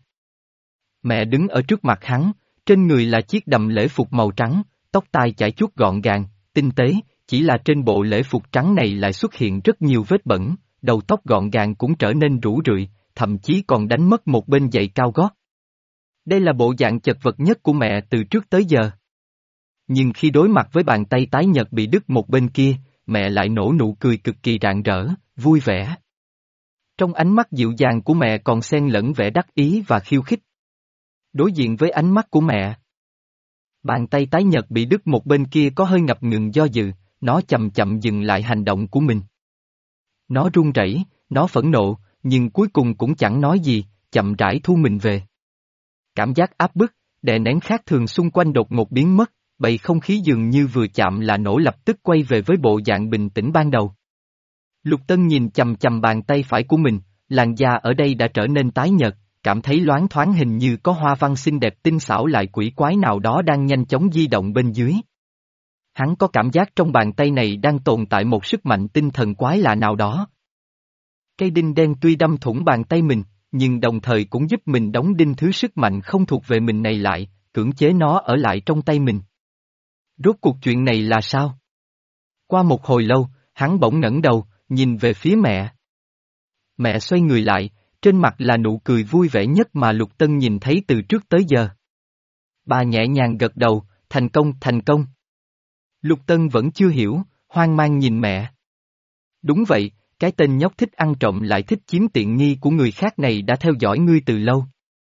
Mẹ đứng ở trước mặt hắn, trên người là chiếc đầm lễ phục màu trắng, tóc tai chải chuốt gọn gàng, tinh tế, chỉ là trên bộ lễ phục trắng này lại xuất hiện rất nhiều vết bẩn, đầu tóc gọn gàng cũng trở nên rũ rượi, thậm chí còn đánh mất một bên giày cao gót. Đây là bộ dạng chật vật nhất của mẹ từ trước tới giờ. Nhưng khi đối mặt với bàn tay tái nhợt bị đứt một bên kia, mẹ lại nở nụ cười cực kỳ rạng rỡ, vui vẻ. Trong ánh mắt dịu dàng của mẹ còn xen lẫn vẻ đắc ý và khiêu khích. Đối diện với ánh mắt của mẹ, bàn tay tái nhợt bị đứt một bên kia có hơi ngập ngừng do dự, nó chậm chậm dừng lại hành động của mình. Nó run rẩy, nó phẫn nộ, nhưng cuối cùng cũng chẳng nói gì, chậm rãi thu mình về. Cảm giác áp bức, đè nén khác thường xung quanh đột ngột biến mất, bầu không khí dường như vừa chạm là nổ lập tức quay về với bộ dạng bình tĩnh ban đầu. Lục Tân nhìn chằm chằm bàn tay phải của mình, làn da ở đây đã trở nên tái nhợt, cảm thấy loáng thoáng hình như có hoa văn xinh đẹp tinh xảo lại quỷ quái nào đó đang nhanh chóng di động bên dưới. Hắn có cảm giác trong bàn tay này đang tồn tại một sức mạnh tinh thần quái lạ nào đó. Cây đinh đen tuy đâm thủng bàn tay mình, nhưng đồng thời cũng giúp mình đóng đinh thứ sức mạnh không thuộc về mình này lại, cưỡng chế nó ở lại trong tay mình. Rốt cuộc chuyện này là sao? Qua một hồi lâu, hắn bỗng ngẩng đầu, nhìn về phía mẹ. Mẹ xoay người lại, trên mặt là nụ cười vui vẻ nhất mà Lục Tân nhìn thấy từ trước tới giờ. Bà nhẹ nhàng gật đầu, thành công, thành công. Lục Tân vẫn chưa hiểu, hoang mang nhìn mẹ. Đúng vậy, cái tên nhóc thích ăn trộm lại thích chiếm tiện nghi của người khác này đã theo dõi ngươi từ lâu.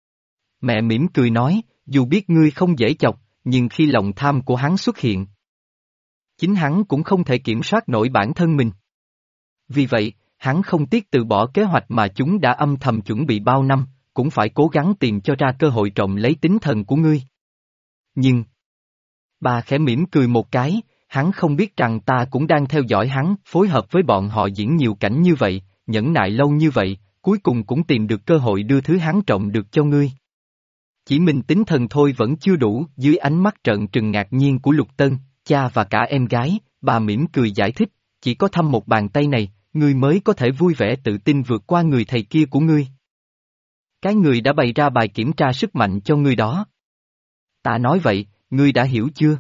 Mẹ mỉm cười nói, dù biết ngươi không dễ chọc, nhưng khi lòng tham của hắn xuất hiện, chính hắn cũng không thể kiểm soát nổi bản thân mình. Vì vậy, hắn không tiếc từ bỏ kế hoạch mà chúng đã âm thầm chuẩn bị bao năm, cũng phải cố gắng tìm cho ra cơ hội trộm lấy tinh thần của ngươi. Nhưng, bà khẽ mỉm cười một cái, hắn không biết rằng ta cũng đang theo dõi hắn, phối hợp với bọn họ diễn nhiều cảnh như vậy, nhẫn nại lâu như vậy, cuối cùng cũng tìm được cơ hội đưa thứ hắn trộm được cho ngươi. Chỉ mình tinh thần thôi vẫn chưa đủ, dưới ánh mắt trợn trừng ngạc nhiên của Lục Tân, cha và cả em gái, bà mỉm cười giải thích, chỉ có thăm một bàn tay này, ngươi mới có thể vui vẻ tự tin vượt qua người thầy kia của ngươi. Cái người đã bày ra bài kiểm tra sức mạnh cho ngươi đó. Ta nói vậy, ngươi đã hiểu chưa?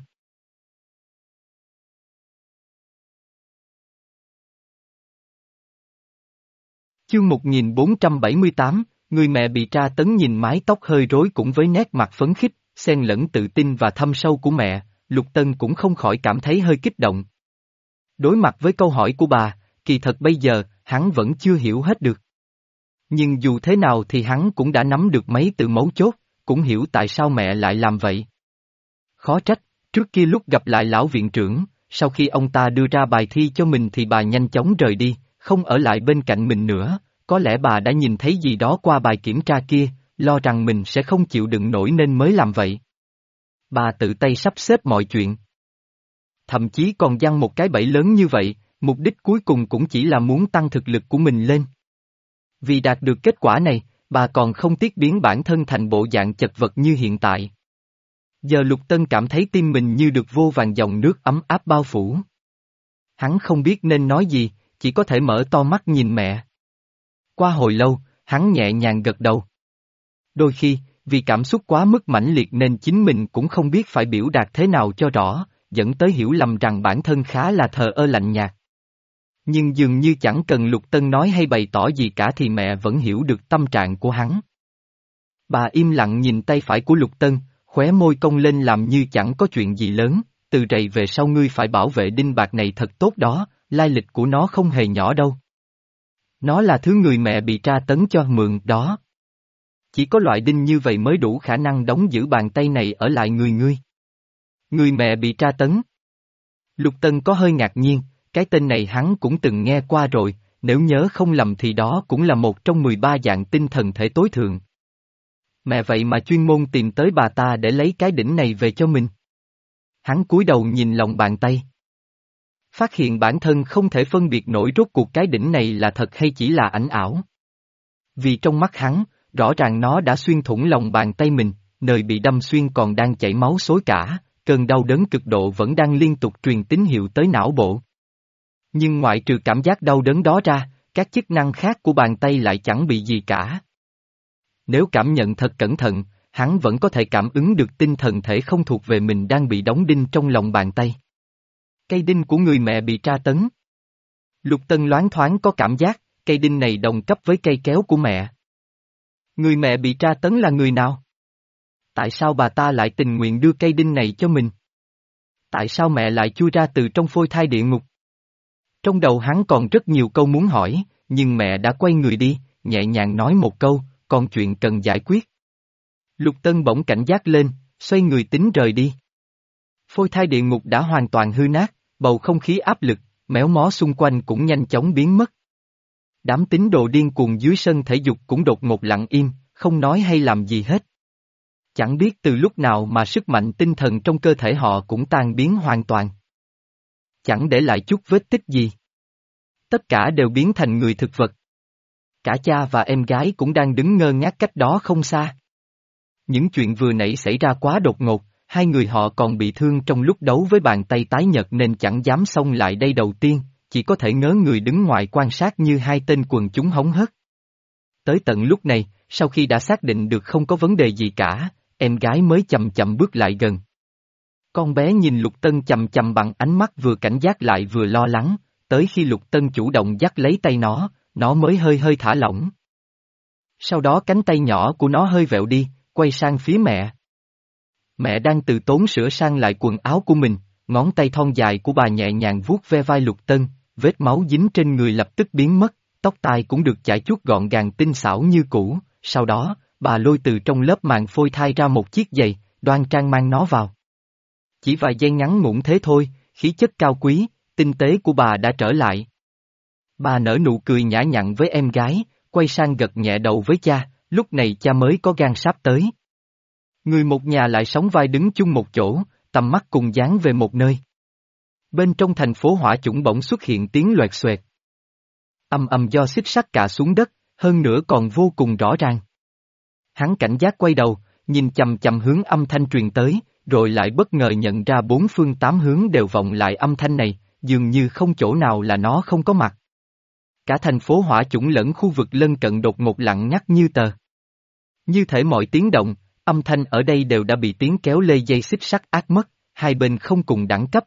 Chương một nghìn bốn trăm bảy mươi tám, người mẹ bị tra tấn nhìn mái tóc hơi rối cũng với nét mặt phấn khích, xen lẫn tự tin và thâm sâu của mẹ, Lục Tân cũng không khỏi cảm thấy hơi kích động. Đối mặt với câu hỏi của bà, kỳ thật bây giờ, hắn vẫn chưa hiểu hết được. Nhưng dù thế nào thì hắn cũng đã nắm được mấy từ mấu chốt, cũng hiểu tại sao mẹ lại làm vậy. Khó trách, trước kia lúc gặp lại lão viện trưởng, sau khi ông ta đưa ra bài thi cho mình thì bà nhanh chóng rời đi, không ở lại bên cạnh mình nữa, có lẽ bà đã nhìn thấy gì đó qua bài kiểm tra kia, lo rằng mình sẽ không chịu đựng nổi nên mới làm vậy. Bà tự tay sắp xếp mọi chuyện. Thậm chí còn giăng một cái bẫy lớn như vậy, mục đích cuối cùng cũng chỉ là muốn tăng thực lực của mình lên. Vì đạt được kết quả này, bà còn không tiếc biến bản thân thành bộ dạng chật vật như hiện tại. Giờ Lục Tân cảm thấy tim mình như được vô vàn dòng nước ấm áp bao phủ. Hắn không biết nên nói gì, chỉ có thể mở to mắt nhìn mẹ. Qua hồi lâu, hắn nhẹ nhàng gật đầu. Đôi khi, vì cảm xúc quá mức mãnh liệt nên chính mình cũng không biết phải biểu đạt thế nào cho rõ, dẫn tới hiểu lầm rằng bản thân khá là thờ ơ lạnh nhạt. Nhưng dường như chẳng cần Lục Tân nói hay bày tỏ gì cả thì mẹ vẫn hiểu được tâm trạng của hắn. Bà im lặng nhìn tay phải của Lục Tân, khóe môi cong lên làm như chẳng có chuyện gì lớn, từ rày về sau ngươi phải bảo vệ đinh bạc này thật tốt đó, lai lịch của nó không hề nhỏ đâu. Nó là thứ người mẹ bị tra tấn cho mượn đó. Chỉ có loại đinh như vậy mới đủ khả năng đóng giữ bàn tay này ở lại người ngươi. Người mẹ bị tra tấn. Lục Tân có hơi ngạc nhiên, cái tên này hắn cũng từng nghe qua rồi, nếu nhớ không lầm thì đó cũng là một trong mười ba dạng tinh thần thể tối thượng. Mẹ vậy mà chuyên môn tìm tới bà ta để lấy cái đỉnh này về cho mình. Hắn cúi đầu nhìn lòng bàn tay. Phát hiện bản thân không thể phân biệt nổi rốt cuộc cái đỉnh này là thật hay chỉ là ảnh ảo. Vì trong mắt hắn, rõ ràng nó đã xuyên thủng lòng bàn tay mình, nơi bị đâm xuyên còn đang chảy máu xối cả, cơn đau đớn cực độ vẫn đang liên tục truyền tín hiệu tới não bộ. Nhưng ngoại trừ cảm giác đau đớn đó ra, các chức năng khác của bàn tay lại chẳng bị gì cả. Nếu cảm nhận thật cẩn thận, hắn vẫn có thể cảm ứng được tinh thần thể không thuộc về mình đang bị đóng đinh trong lòng bàn tay. Cây đinh của người mẹ bị tra tấn. Lục Tân loáng thoáng có cảm giác, cây đinh này đồng cấp với cây kéo của mẹ. Người mẹ bị tra tấn là người nào? Tại sao bà ta lại tình nguyện đưa cây đinh này cho mình? Tại sao mẹ lại chui ra từ trong phôi thai địa ngục? Trong đầu hắn còn rất nhiều câu muốn hỏi, nhưng mẹ đã quay người đi, nhẹ nhàng nói một câu, còn chuyện cần giải quyết. Lục Tân bỗng cảnh giác lên, xoay người tính rời đi. Phôi thai địa ngục đã hoàn toàn hư nát, bầu không khí áp lực, méo mó xung quanh cũng nhanh chóng biến mất. Đám tín đồ điên cuồng dưới sân thể dục cũng đột ngột lặng im, không nói hay làm gì hết. Chẳng biết từ lúc nào mà sức mạnh tinh thần trong cơ thể họ cũng tan biến hoàn toàn. Chẳng để lại chút vết tích gì. Tất cả đều biến thành người thực vật. Cả cha và em gái cũng đang đứng ngơ ngác cách đó không xa. Những chuyện vừa nãy xảy ra quá đột ngột, hai người họ còn bị thương trong lúc đấu với bàn tay tái nhợt nên chẳng dám xông lại đây đầu tiên, chỉ có thể ngớ người đứng ngoài quan sát như hai tên quần chúng hống hớt. Tới tận lúc này, sau khi đã xác định được không có vấn đề gì cả, em gái mới chậm chậm bước lại gần. Con bé nhìn Lục Tân chằm chằm bằng ánh mắt vừa cảnh giác lại vừa lo lắng, tới khi Lục Tân chủ động dắt lấy tay nó, nó mới hơi hơi thả lỏng. Sau đó cánh tay nhỏ của nó hơi vẹo đi, quay sang phía mẹ. Mẹ đang từ tốn sửa sang lại quần áo của mình, ngón tay thon dài của bà nhẹ nhàng vuốt ve vai Lục Tân, vết máu dính trên người lập tức biến mất, tóc tai cũng được chải chuốt gọn gàng tinh xảo như cũ, sau đó, bà lôi từ trong lớp màng phôi thai ra một chiếc giày, đoan trang mang nó vào. Chỉ vài giây ngắn ngủn thế thôi, khí chất cao quý, tinh tế của bà đã trở lại. Bà nở nụ cười nhã nhặn với em gái, quay sang gật nhẹ đầu với cha, lúc này cha mới có gan sắp tới. Người một nhà lại sóng vai đứng chung một chỗ, tầm mắt cùng dán về một nơi. Bên trong thành phố hỏa chủng bỗng xuất hiện tiếng loẹt xoẹt. Âm ầm do xích sắt cạ xuống đất, hơn nữa còn vô cùng rõ ràng. Hắn cảnh giác quay đầu, nhìn chầm chầm hướng âm thanh truyền tới, rồi lại bất ngờ nhận ra bốn phương tám hướng đều vọng lại âm thanh này, dường như không chỗ nào là nó không có mặt. Cả thành phố hỏa chủng lẫn khu vực lân cận đột ngột lặng ngắt như tờ. Như thể mọi tiếng động, âm thanh ở đây đều đã bị tiếng kéo lê dây xích sắt át mất, hai bên không cùng đẳng cấp.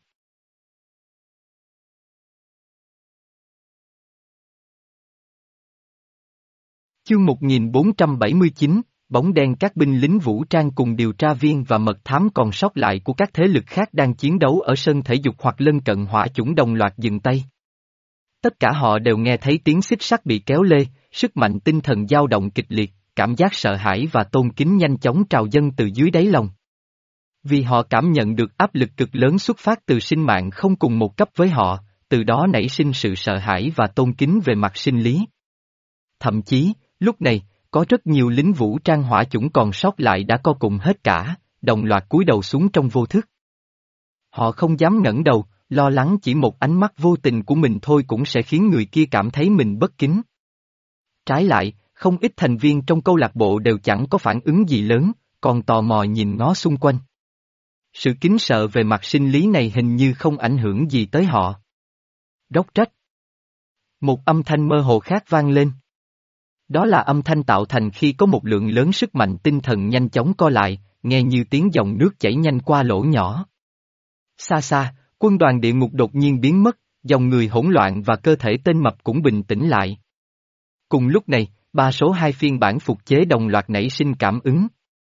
Chương một nghìn bốn trăm bảy mươi chín, bóng đen các binh lính vũ trang cùng điều tra viên và mật thám còn sót lại của các thế lực khác đang chiến đấu ở sân thể dục hoặc lân cận hỏa chủng đồng loạt dừng tay. Tất cả họ đều nghe thấy tiếng xích sắt bị kéo lê, sức mạnh tinh thần dao động kịch liệt, cảm giác sợ hãi và tôn kính nhanh chóng trào dâng từ dưới đáy lòng. Vì họ cảm nhận được áp lực cực lớn xuất phát từ sinh mạng không cùng một cấp với họ, từ đó nảy sinh sự sợ hãi và tôn kính về mặt sinh lý. Thậm chí, lúc này, có rất nhiều lính vũ trang hỏa chủng còn sót lại đã co cụm hết cả, đồng loạt cúi đầu xuống trong vô thức. Họ không dám ngẩng đầu, lo lắng chỉ một ánh mắt vô tình của mình thôi cũng sẽ khiến người kia cảm thấy mình bất kính. Trái lại, không ít thành viên trong câu lạc bộ đều chẳng có phản ứng gì lớn, còn tò mò nhìn ngó xung quanh. Sự kính sợ về mặt sinh lý này hình như không ảnh hưởng gì tới họ. Róc rách. Một âm thanh mơ hồ khác vang lên. Đó là âm thanh tạo thành khi có một lượng lớn sức mạnh tinh thần nhanh chóng co lại, nghe như tiếng dòng nước chảy nhanh qua lỗ nhỏ. Xa xa, quân đoàn địa ngục đột nhiên biến mất, dòng người hỗn loạn và cơ thể tên mập cũng bình tĩnh lại. Cùng lúc này, ba số hai phiên bản phục chế đồng loạt nảy sinh cảm ứng.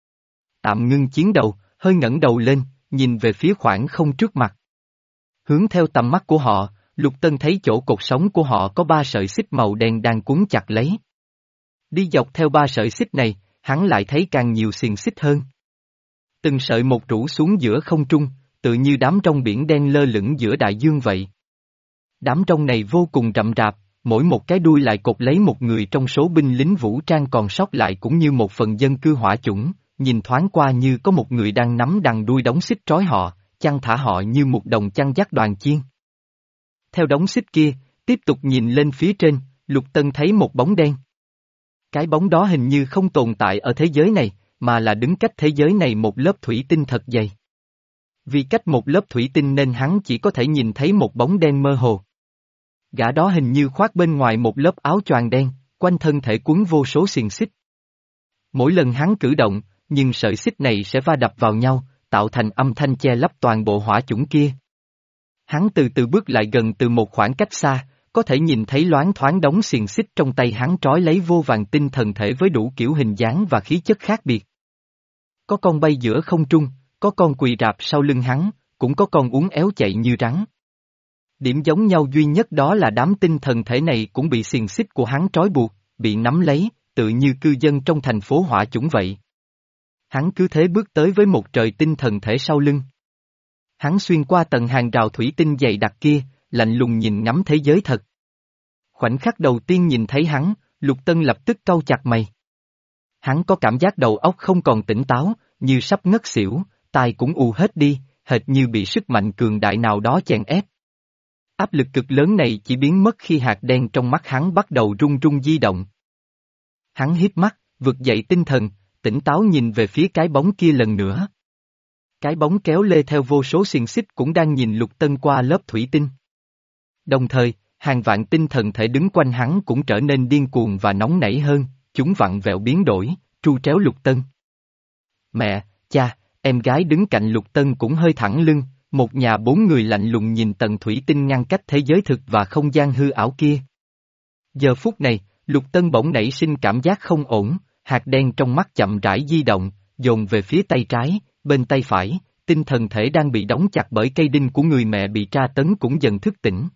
Tạm ngưng chiến đầu, hơi ngẩng đầu lên, nhìn về phía khoảng không trước mặt. Hướng theo tầm mắt của họ, Lục Tân thấy chỗ cột sống của họ có ba sợi xích màu đen đang cuốn chặt lấy. Đi dọc theo ba sợi xích này, hắn lại thấy càng nhiều xiềng xích hơn. Từng sợi một rủ xuống giữa không trung, tự như đám rong biển đen lơ lửng giữa đại dương vậy. Đám rong này vô cùng rậm rạp, mỗi một cái đuôi lại cột lấy một người trong số binh lính vũ trang còn sót lại cũng như một phần dân cư hỏa chủng, nhìn thoáng qua như có một người đang nắm đằng đuôi đóng xích trói họ, chăn thả họ như một đồng chăn dắt đoàn chiên. Theo đống xích kia, tiếp tục nhìn lên phía trên, Lục Tân thấy một bóng đen. Cái bóng đó hình như không tồn tại ở thế giới này, mà là đứng cách thế giới này một lớp thủy tinh thật dày. Vì cách một lớp thủy tinh nên hắn chỉ có thể nhìn thấy một bóng đen mơ hồ. Gã đó hình như khoác bên ngoài một lớp áo choàng đen, quanh thân thể quấn vô số xiềng xích. Mỗi lần hắn cử động, nhưng sợi xích này sẽ va đập vào nhau, tạo thành âm thanh che lấp toàn bộ hỏa chủng kia. Hắn từ từ bước lại gần từ một khoảng cách xa, có thể nhìn thấy loáng thoáng đống xiềng xích trong tay hắn trói lấy vô vàn tinh thần thể với đủ kiểu hình dáng và khí chất khác biệt. Có con bay giữa không trung, có con quỳ rạp sau lưng hắn, cũng có con uốn éo chạy như rắn. Điểm giống nhau duy nhất đó là đám tinh thần thể này cũng bị xiềng xích của hắn trói buộc, bị nắm lấy, tự như cư dân trong thành phố hỏa chủng vậy. Hắn cứ thế bước tới với một trời tinh thần thể sau lưng. Hắn xuyên qua tầng hàng rào thủy tinh dày đặc kia, lạnh lùng nhìn ngắm thế giới thật. Khoảnh khắc đầu tiên nhìn thấy hắn, Lục Tân lập tức cau chặt mày. Hắn có cảm giác đầu óc không còn tỉnh táo, như sắp ngất xỉu, tai cũng ù hết đi, hệt như bị sức mạnh cường đại nào đó chèn ép. Áp lực cực lớn này chỉ biến mất khi hạt đen trong mắt hắn bắt đầu rung rung di động. Hắn híp mắt, vực dậy tinh thần, tỉnh táo nhìn về phía cái bóng kia lần nữa. Cái bóng kéo lê theo vô số xiềng xích cũng đang nhìn Lục Tân qua lớp thủy tinh. Đồng thời, hàng vạn tinh thần thể đứng quanh hắn cũng trở nên điên cuồng và nóng nảy hơn, chúng vặn vẹo biến đổi, tru tréo Lục Tân. Mẹ, cha, em gái đứng cạnh Lục Tân cũng hơi thẳng lưng, một nhà bốn người lạnh lùng nhìn tầng thủy tinh ngăn cách thế giới thực và không gian hư ảo kia. Giờ phút này, Lục Tân bỗng nảy sinh cảm giác không ổn, hạt đen trong mắt chậm rãi di động, dồn về phía tay trái, bên tay phải, tinh thần thể đang bị đóng chặt bởi cây đinh của người mẹ bị tra tấn cũng dần thức tỉnh.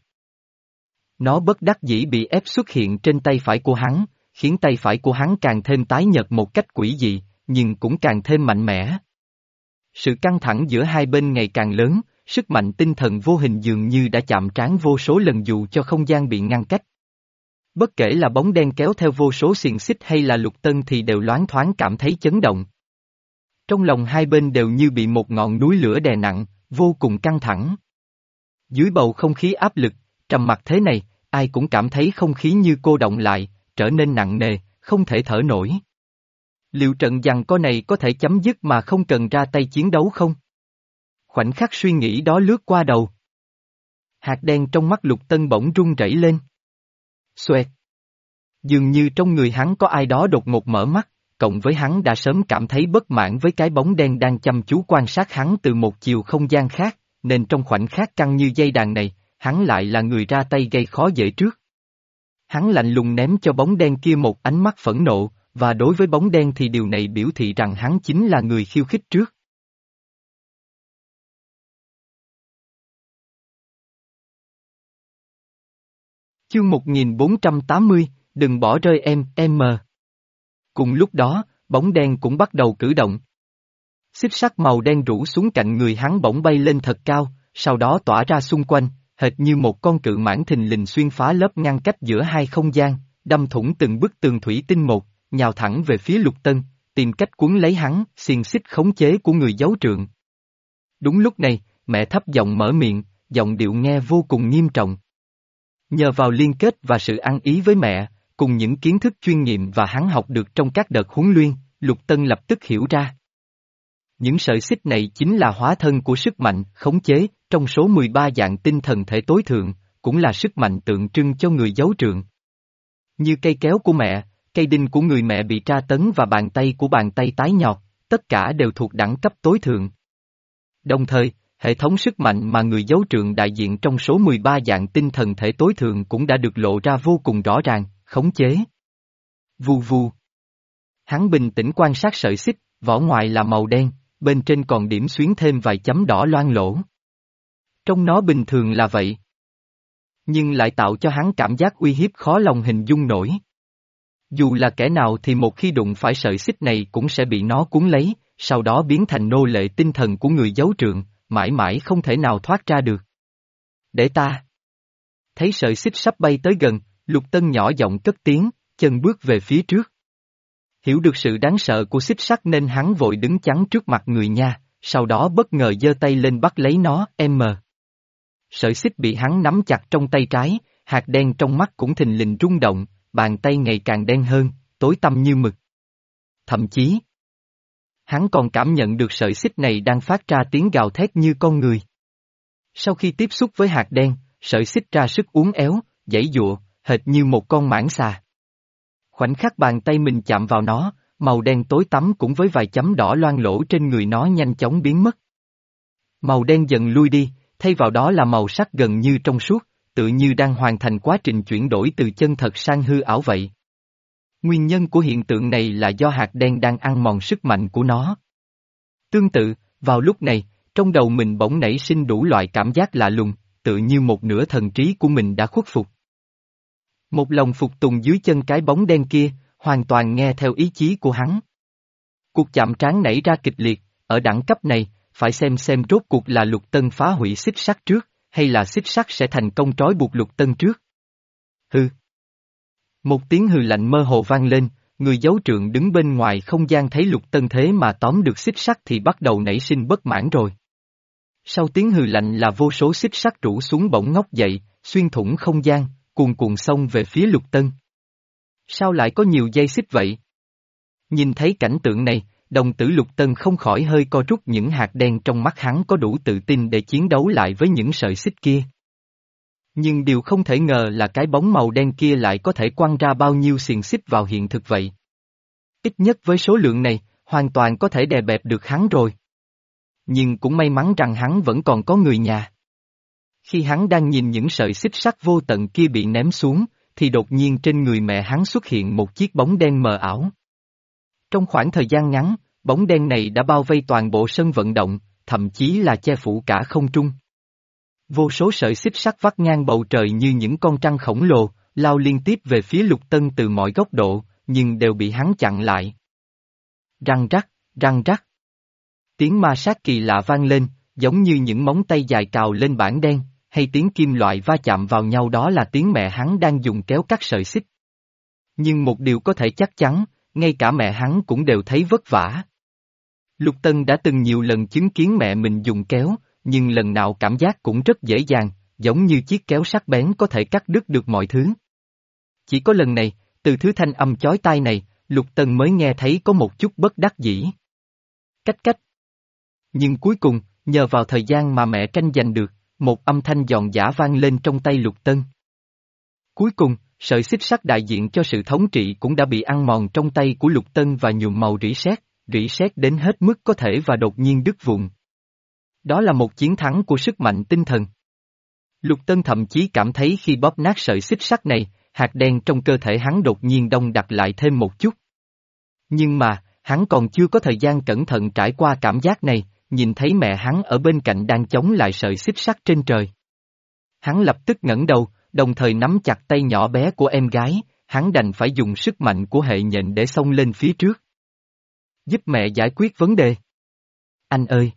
Nó bất đắc dĩ bị ép xuất hiện trên tay phải của hắn, khiến tay phải của hắn càng thêm tái nhợt một cách quỷ dị, nhưng cũng càng thêm mạnh mẽ. Sự căng thẳng giữa hai bên ngày càng lớn, sức mạnh tinh thần vô hình dường như đã chạm trán vô số lần dù cho không gian bị ngăn cách. Bất kể là bóng đen kéo theo vô số xiềng xích hay là Lục Tân thì đều loáng thoáng cảm thấy chấn động. Trong lòng hai bên đều như bị một ngọn núi lửa đè nặng, vô cùng căng thẳng. Dưới bầu không khí áp lực, trầm mặc thế này, ai cũng cảm thấy không khí như cô đọng lại, trở nên nặng nề, không thể thở nổi. Liệu trận giằng co này có thể chấm dứt mà không cần ra tay chiến đấu không? Khoảnh khắc suy nghĩ đó lướt qua đầu. Hạt đen trong mắt Lục Tân bỗng rung rẩy lên. Xoẹt. Dường như trong người hắn có ai đó đột ngột mở mắt, cộng với hắn đã sớm cảm thấy bất mãn với cái bóng đen đang chăm chú quan sát hắn từ một chiều không gian khác, nên trong khoảnh khắc căng như dây đàn này, hắn lại là người ra tay gây khó dễ trước. Hắn lạnh lùng ném cho bóng đen kia một ánh mắt phẫn nộ, và đối với bóng đen thì điều này biểu thị rằng hắn chính là người khiêu khích trước. Chương một nghìn bốn trăm tám mươi, đừng bỏ rơi em, em. Cùng lúc đó, bóng đen cũng bắt đầu cử động. Xích sắt màu đen rủ xuống cạnh người hắn bỗng bay lên thật cao, sau đó tỏa ra xung quanh, hệt như một con cự mãng thình lình xuyên phá lớp ngăn cách giữa hai không gian, đâm thủng từng bức tường thủy tinh một, nhào thẳng về phía Lục Tân, tìm cách cuốn lấy hắn, xiềng xích khống chế của người giấu trượng. Đúng lúc này, mẹ thấp giọng mở miệng, giọng điệu nghe vô cùng nghiêm trọng. Nhờ vào liên kết và sự ăn ý với mẹ, cùng những kiến thức chuyên nghiệm và hắn học được trong các đợt huấn luyện, Lục Tân lập tức hiểu ra. Những sợi xích này chính là hóa thân của sức mạnh, khống chế, trong số mười ba dạng tinh thần thể tối thượng, cũng là sức mạnh tượng trưng cho người giấu trượng. Như cây kéo của mẹ, cây đinh của người mẹ bị tra tấn và bàn tay của bàn tay tái nhọt, tất cả đều thuộc đẳng cấp tối thượng. Đồng thời, hệ thống sức mạnh mà người giấu trượng đại diện trong số mười ba dạng tinh thần thể tối thượng cũng đã được lộ ra vô cùng rõ ràng, khống chế. Vù vù. Hắn bình tĩnh quan sát sợi xích, vỏ ngoài là màu đen, bên trên còn điểm xuyến thêm vài chấm đỏ loang lổ. Trong nó bình thường là vậy. Nhưng lại tạo cho hắn cảm giác uy hiếp khó lòng hình dung nổi. Dù là kẻ nào thì một khi đụng phải sợi xích này cũng sẽ bị nó cuốn lấy, sau đó biến thành nô lệ tinh thần của người giấu trượng, mãi mãi không thể nào thoát ra được. Để ta. Thấy sợi xích sắp bay tới gần, Lục Tân nhỏ giọng cất tiếng, chân bước về phía trước. Hiểu được sự đáng sợ của xích sắt nên hắn vội đứng chắn trước mặt người nha, sau đó bất ngờ giơ tay lên bắt lấy nó, em. Sợi xích bị hắn nắm chặt trong tay trái, hạt đen trong mắt cũng thình lình rung động, bàn tay ngày càng đen hơn, tối tăm như mực. Thậm chí, hắn còn cảm nhận được sợi xích này đang phát ra tiếng gào thét như con người. Sau khi tiếp xúc với hạt đen, sợi xích ra sức uốn éo, giãy giụa, hệt như một con mãng xà. Khoảnh khắc bàn tay mình chạm vào nó, màu đen tối tăm cũng với vài chấm đỏ loang lổ trên người nó nhanh chóng biến mất. Màu đen dần lui đi, thay vào đó là màu sắc gần như trong suốt, tự như đang hoàn thành quá trình chuyển đổi từ chân thật sang hư ảo vậy. Nguyên nhân của hiện tượng này là do hạt đen đang ăn mòn sức mạnh của nó. Tương tự, vào lúc này, trong đầu mình bỗng nảy sinh đủ loại cảm giác lạ lùng, tự như một nửa thần trí của mình đã khuất phục. Một lòng phục tùng dưới chân cái bóng đen kia, hoàn toàn nghe theo ý chí của hắn. Cuộc chạm trán nảy ra kịch liệt, ở đẳng cấp này, phải xem xem rốt cuộc là Lục Tân phá hủy xích sắt trước, hay là xích sắt sẽ thành công trói buộc Lục Tân trước. Hừ. Một tiếng hừ lạnh mơ hồ vang lên, người giấu trượng đứng bên ngoài không gian thấy Lục Tân thế mà tóm được xích sắt thì bắt đầu nảy sinh bất mãn rồi. Sau tiếng hừ lạnh là vô số xích sắt rủ xuống bỗng ngóc dậy, xuyên thủng không gian, cuồn cuộn xông về phía Lục Tân. Sao lại có nhiều dây xích vậy? Nhìn thấy cảnh tượng này, đồng tử Lục Tân không khỏi hơi co rút, những hạt đen trong mắt hắn có đủ tự tin để chiến đấu lại với những sợi xích kia. Nhưng điều không thể ngờ là cái bóng màu đen kia lại có thể quăng ra bao nhiêu xiềng xích vào hiện thực vậy. Ít nhất với số lượng này, hoàn toàn có thể đè bẹp được hắn rồi. Nhưng cũng may mắn rằng hắn vẫn còn có người nhà. Khi hắn đang nhìn những sợi xích sắt vô tận kia bị ném xuống, thì đột nhiên trên người mẹ hắn xuất hiện một chiếc bóng đen mờ ảo. Trong khoảng thời gian ngắn, bóng đen này đã bao vây toàn bộ sân vận động, thậm chí là che phủ cả không trung. Vô số sợi xích sắt vắt ngang bầu trời như những con trăng khổng lồ, lao liên tiếp về phía Lục Tân từ mọi góc độ, nhưng đều bị hắn chặn lại. Răng rắc, răng rắc. Tiếng ma sát kỳ lạ vang lên, giống như những móng tay dài cào lên bảng đen, hay tiếng kim loại va chạm vào nhau, đó là tiếng mẹ hắn đang dùng kéo cắt sợi xích. Nhưng một điều có thể chắc chắn, ngay cả mẹ hắn cũng đều thấy vất vả. Lục Tân đã từng nhiều lần chứng kiến mẹ mình dùng kéo, nhưng lần nào cảm giác cũng rất dễ dàng, giống như chiếc kéo sắc bén có thể cắt đứt được mọi thứ. Chỉ có lần này, từ thứ thanh âm chói tai này, Lục Tân mới nghe thấy có một chút bất đắc dĩ. Cách cách. Nhưng cuối cùng, nhờ vào thời gian mà mẹ tranh giành được, một âm thanh giòn giã vang lên trong tay Lục Tân. Cuối cùng, sợi xích sắt đại diện cho sự thống trị cũng đã bị ăn mòn trong tay của Lục Tân và nhuộm màu rỉ sét, rỉ sét đến hết mức có thể và đột nhiên đứt vụn. Đó là một chiến thắng của sức mạnh tinh thần. Lục Tân thậm chí cảm thấy khi bóp nát sợi xích sắt này, hạt đen trong cơ thể hắn đột nhiên đông đặc lại thêm một chút. Nhưng mà, hắn còn chưa có thời gian cẩn thận trải qua cảm giác này, nhìn thấy mẹ hắn ở bên cạnh đang chống lại sợi xích sắt trên trời. Hắn lập tức ngẩng đầu, đồng thời nắm chặt tay nhỏ bé của em gái, hắn đành phải dùng sức mạnh của hệ nhện để xông lên phía trước. Giúp mẹ giải quyết vấn đề. Anh ơi!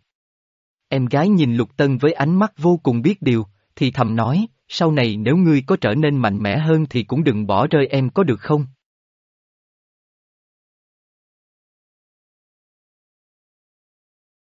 Em gái nhìn Lục Tân với ánh mắt vô cùng biết điều, thì thầm nói, sau này nếu ngươi có trở nên mạnh mẽ hơn thì cũng đừng bỏ rơi em có được không?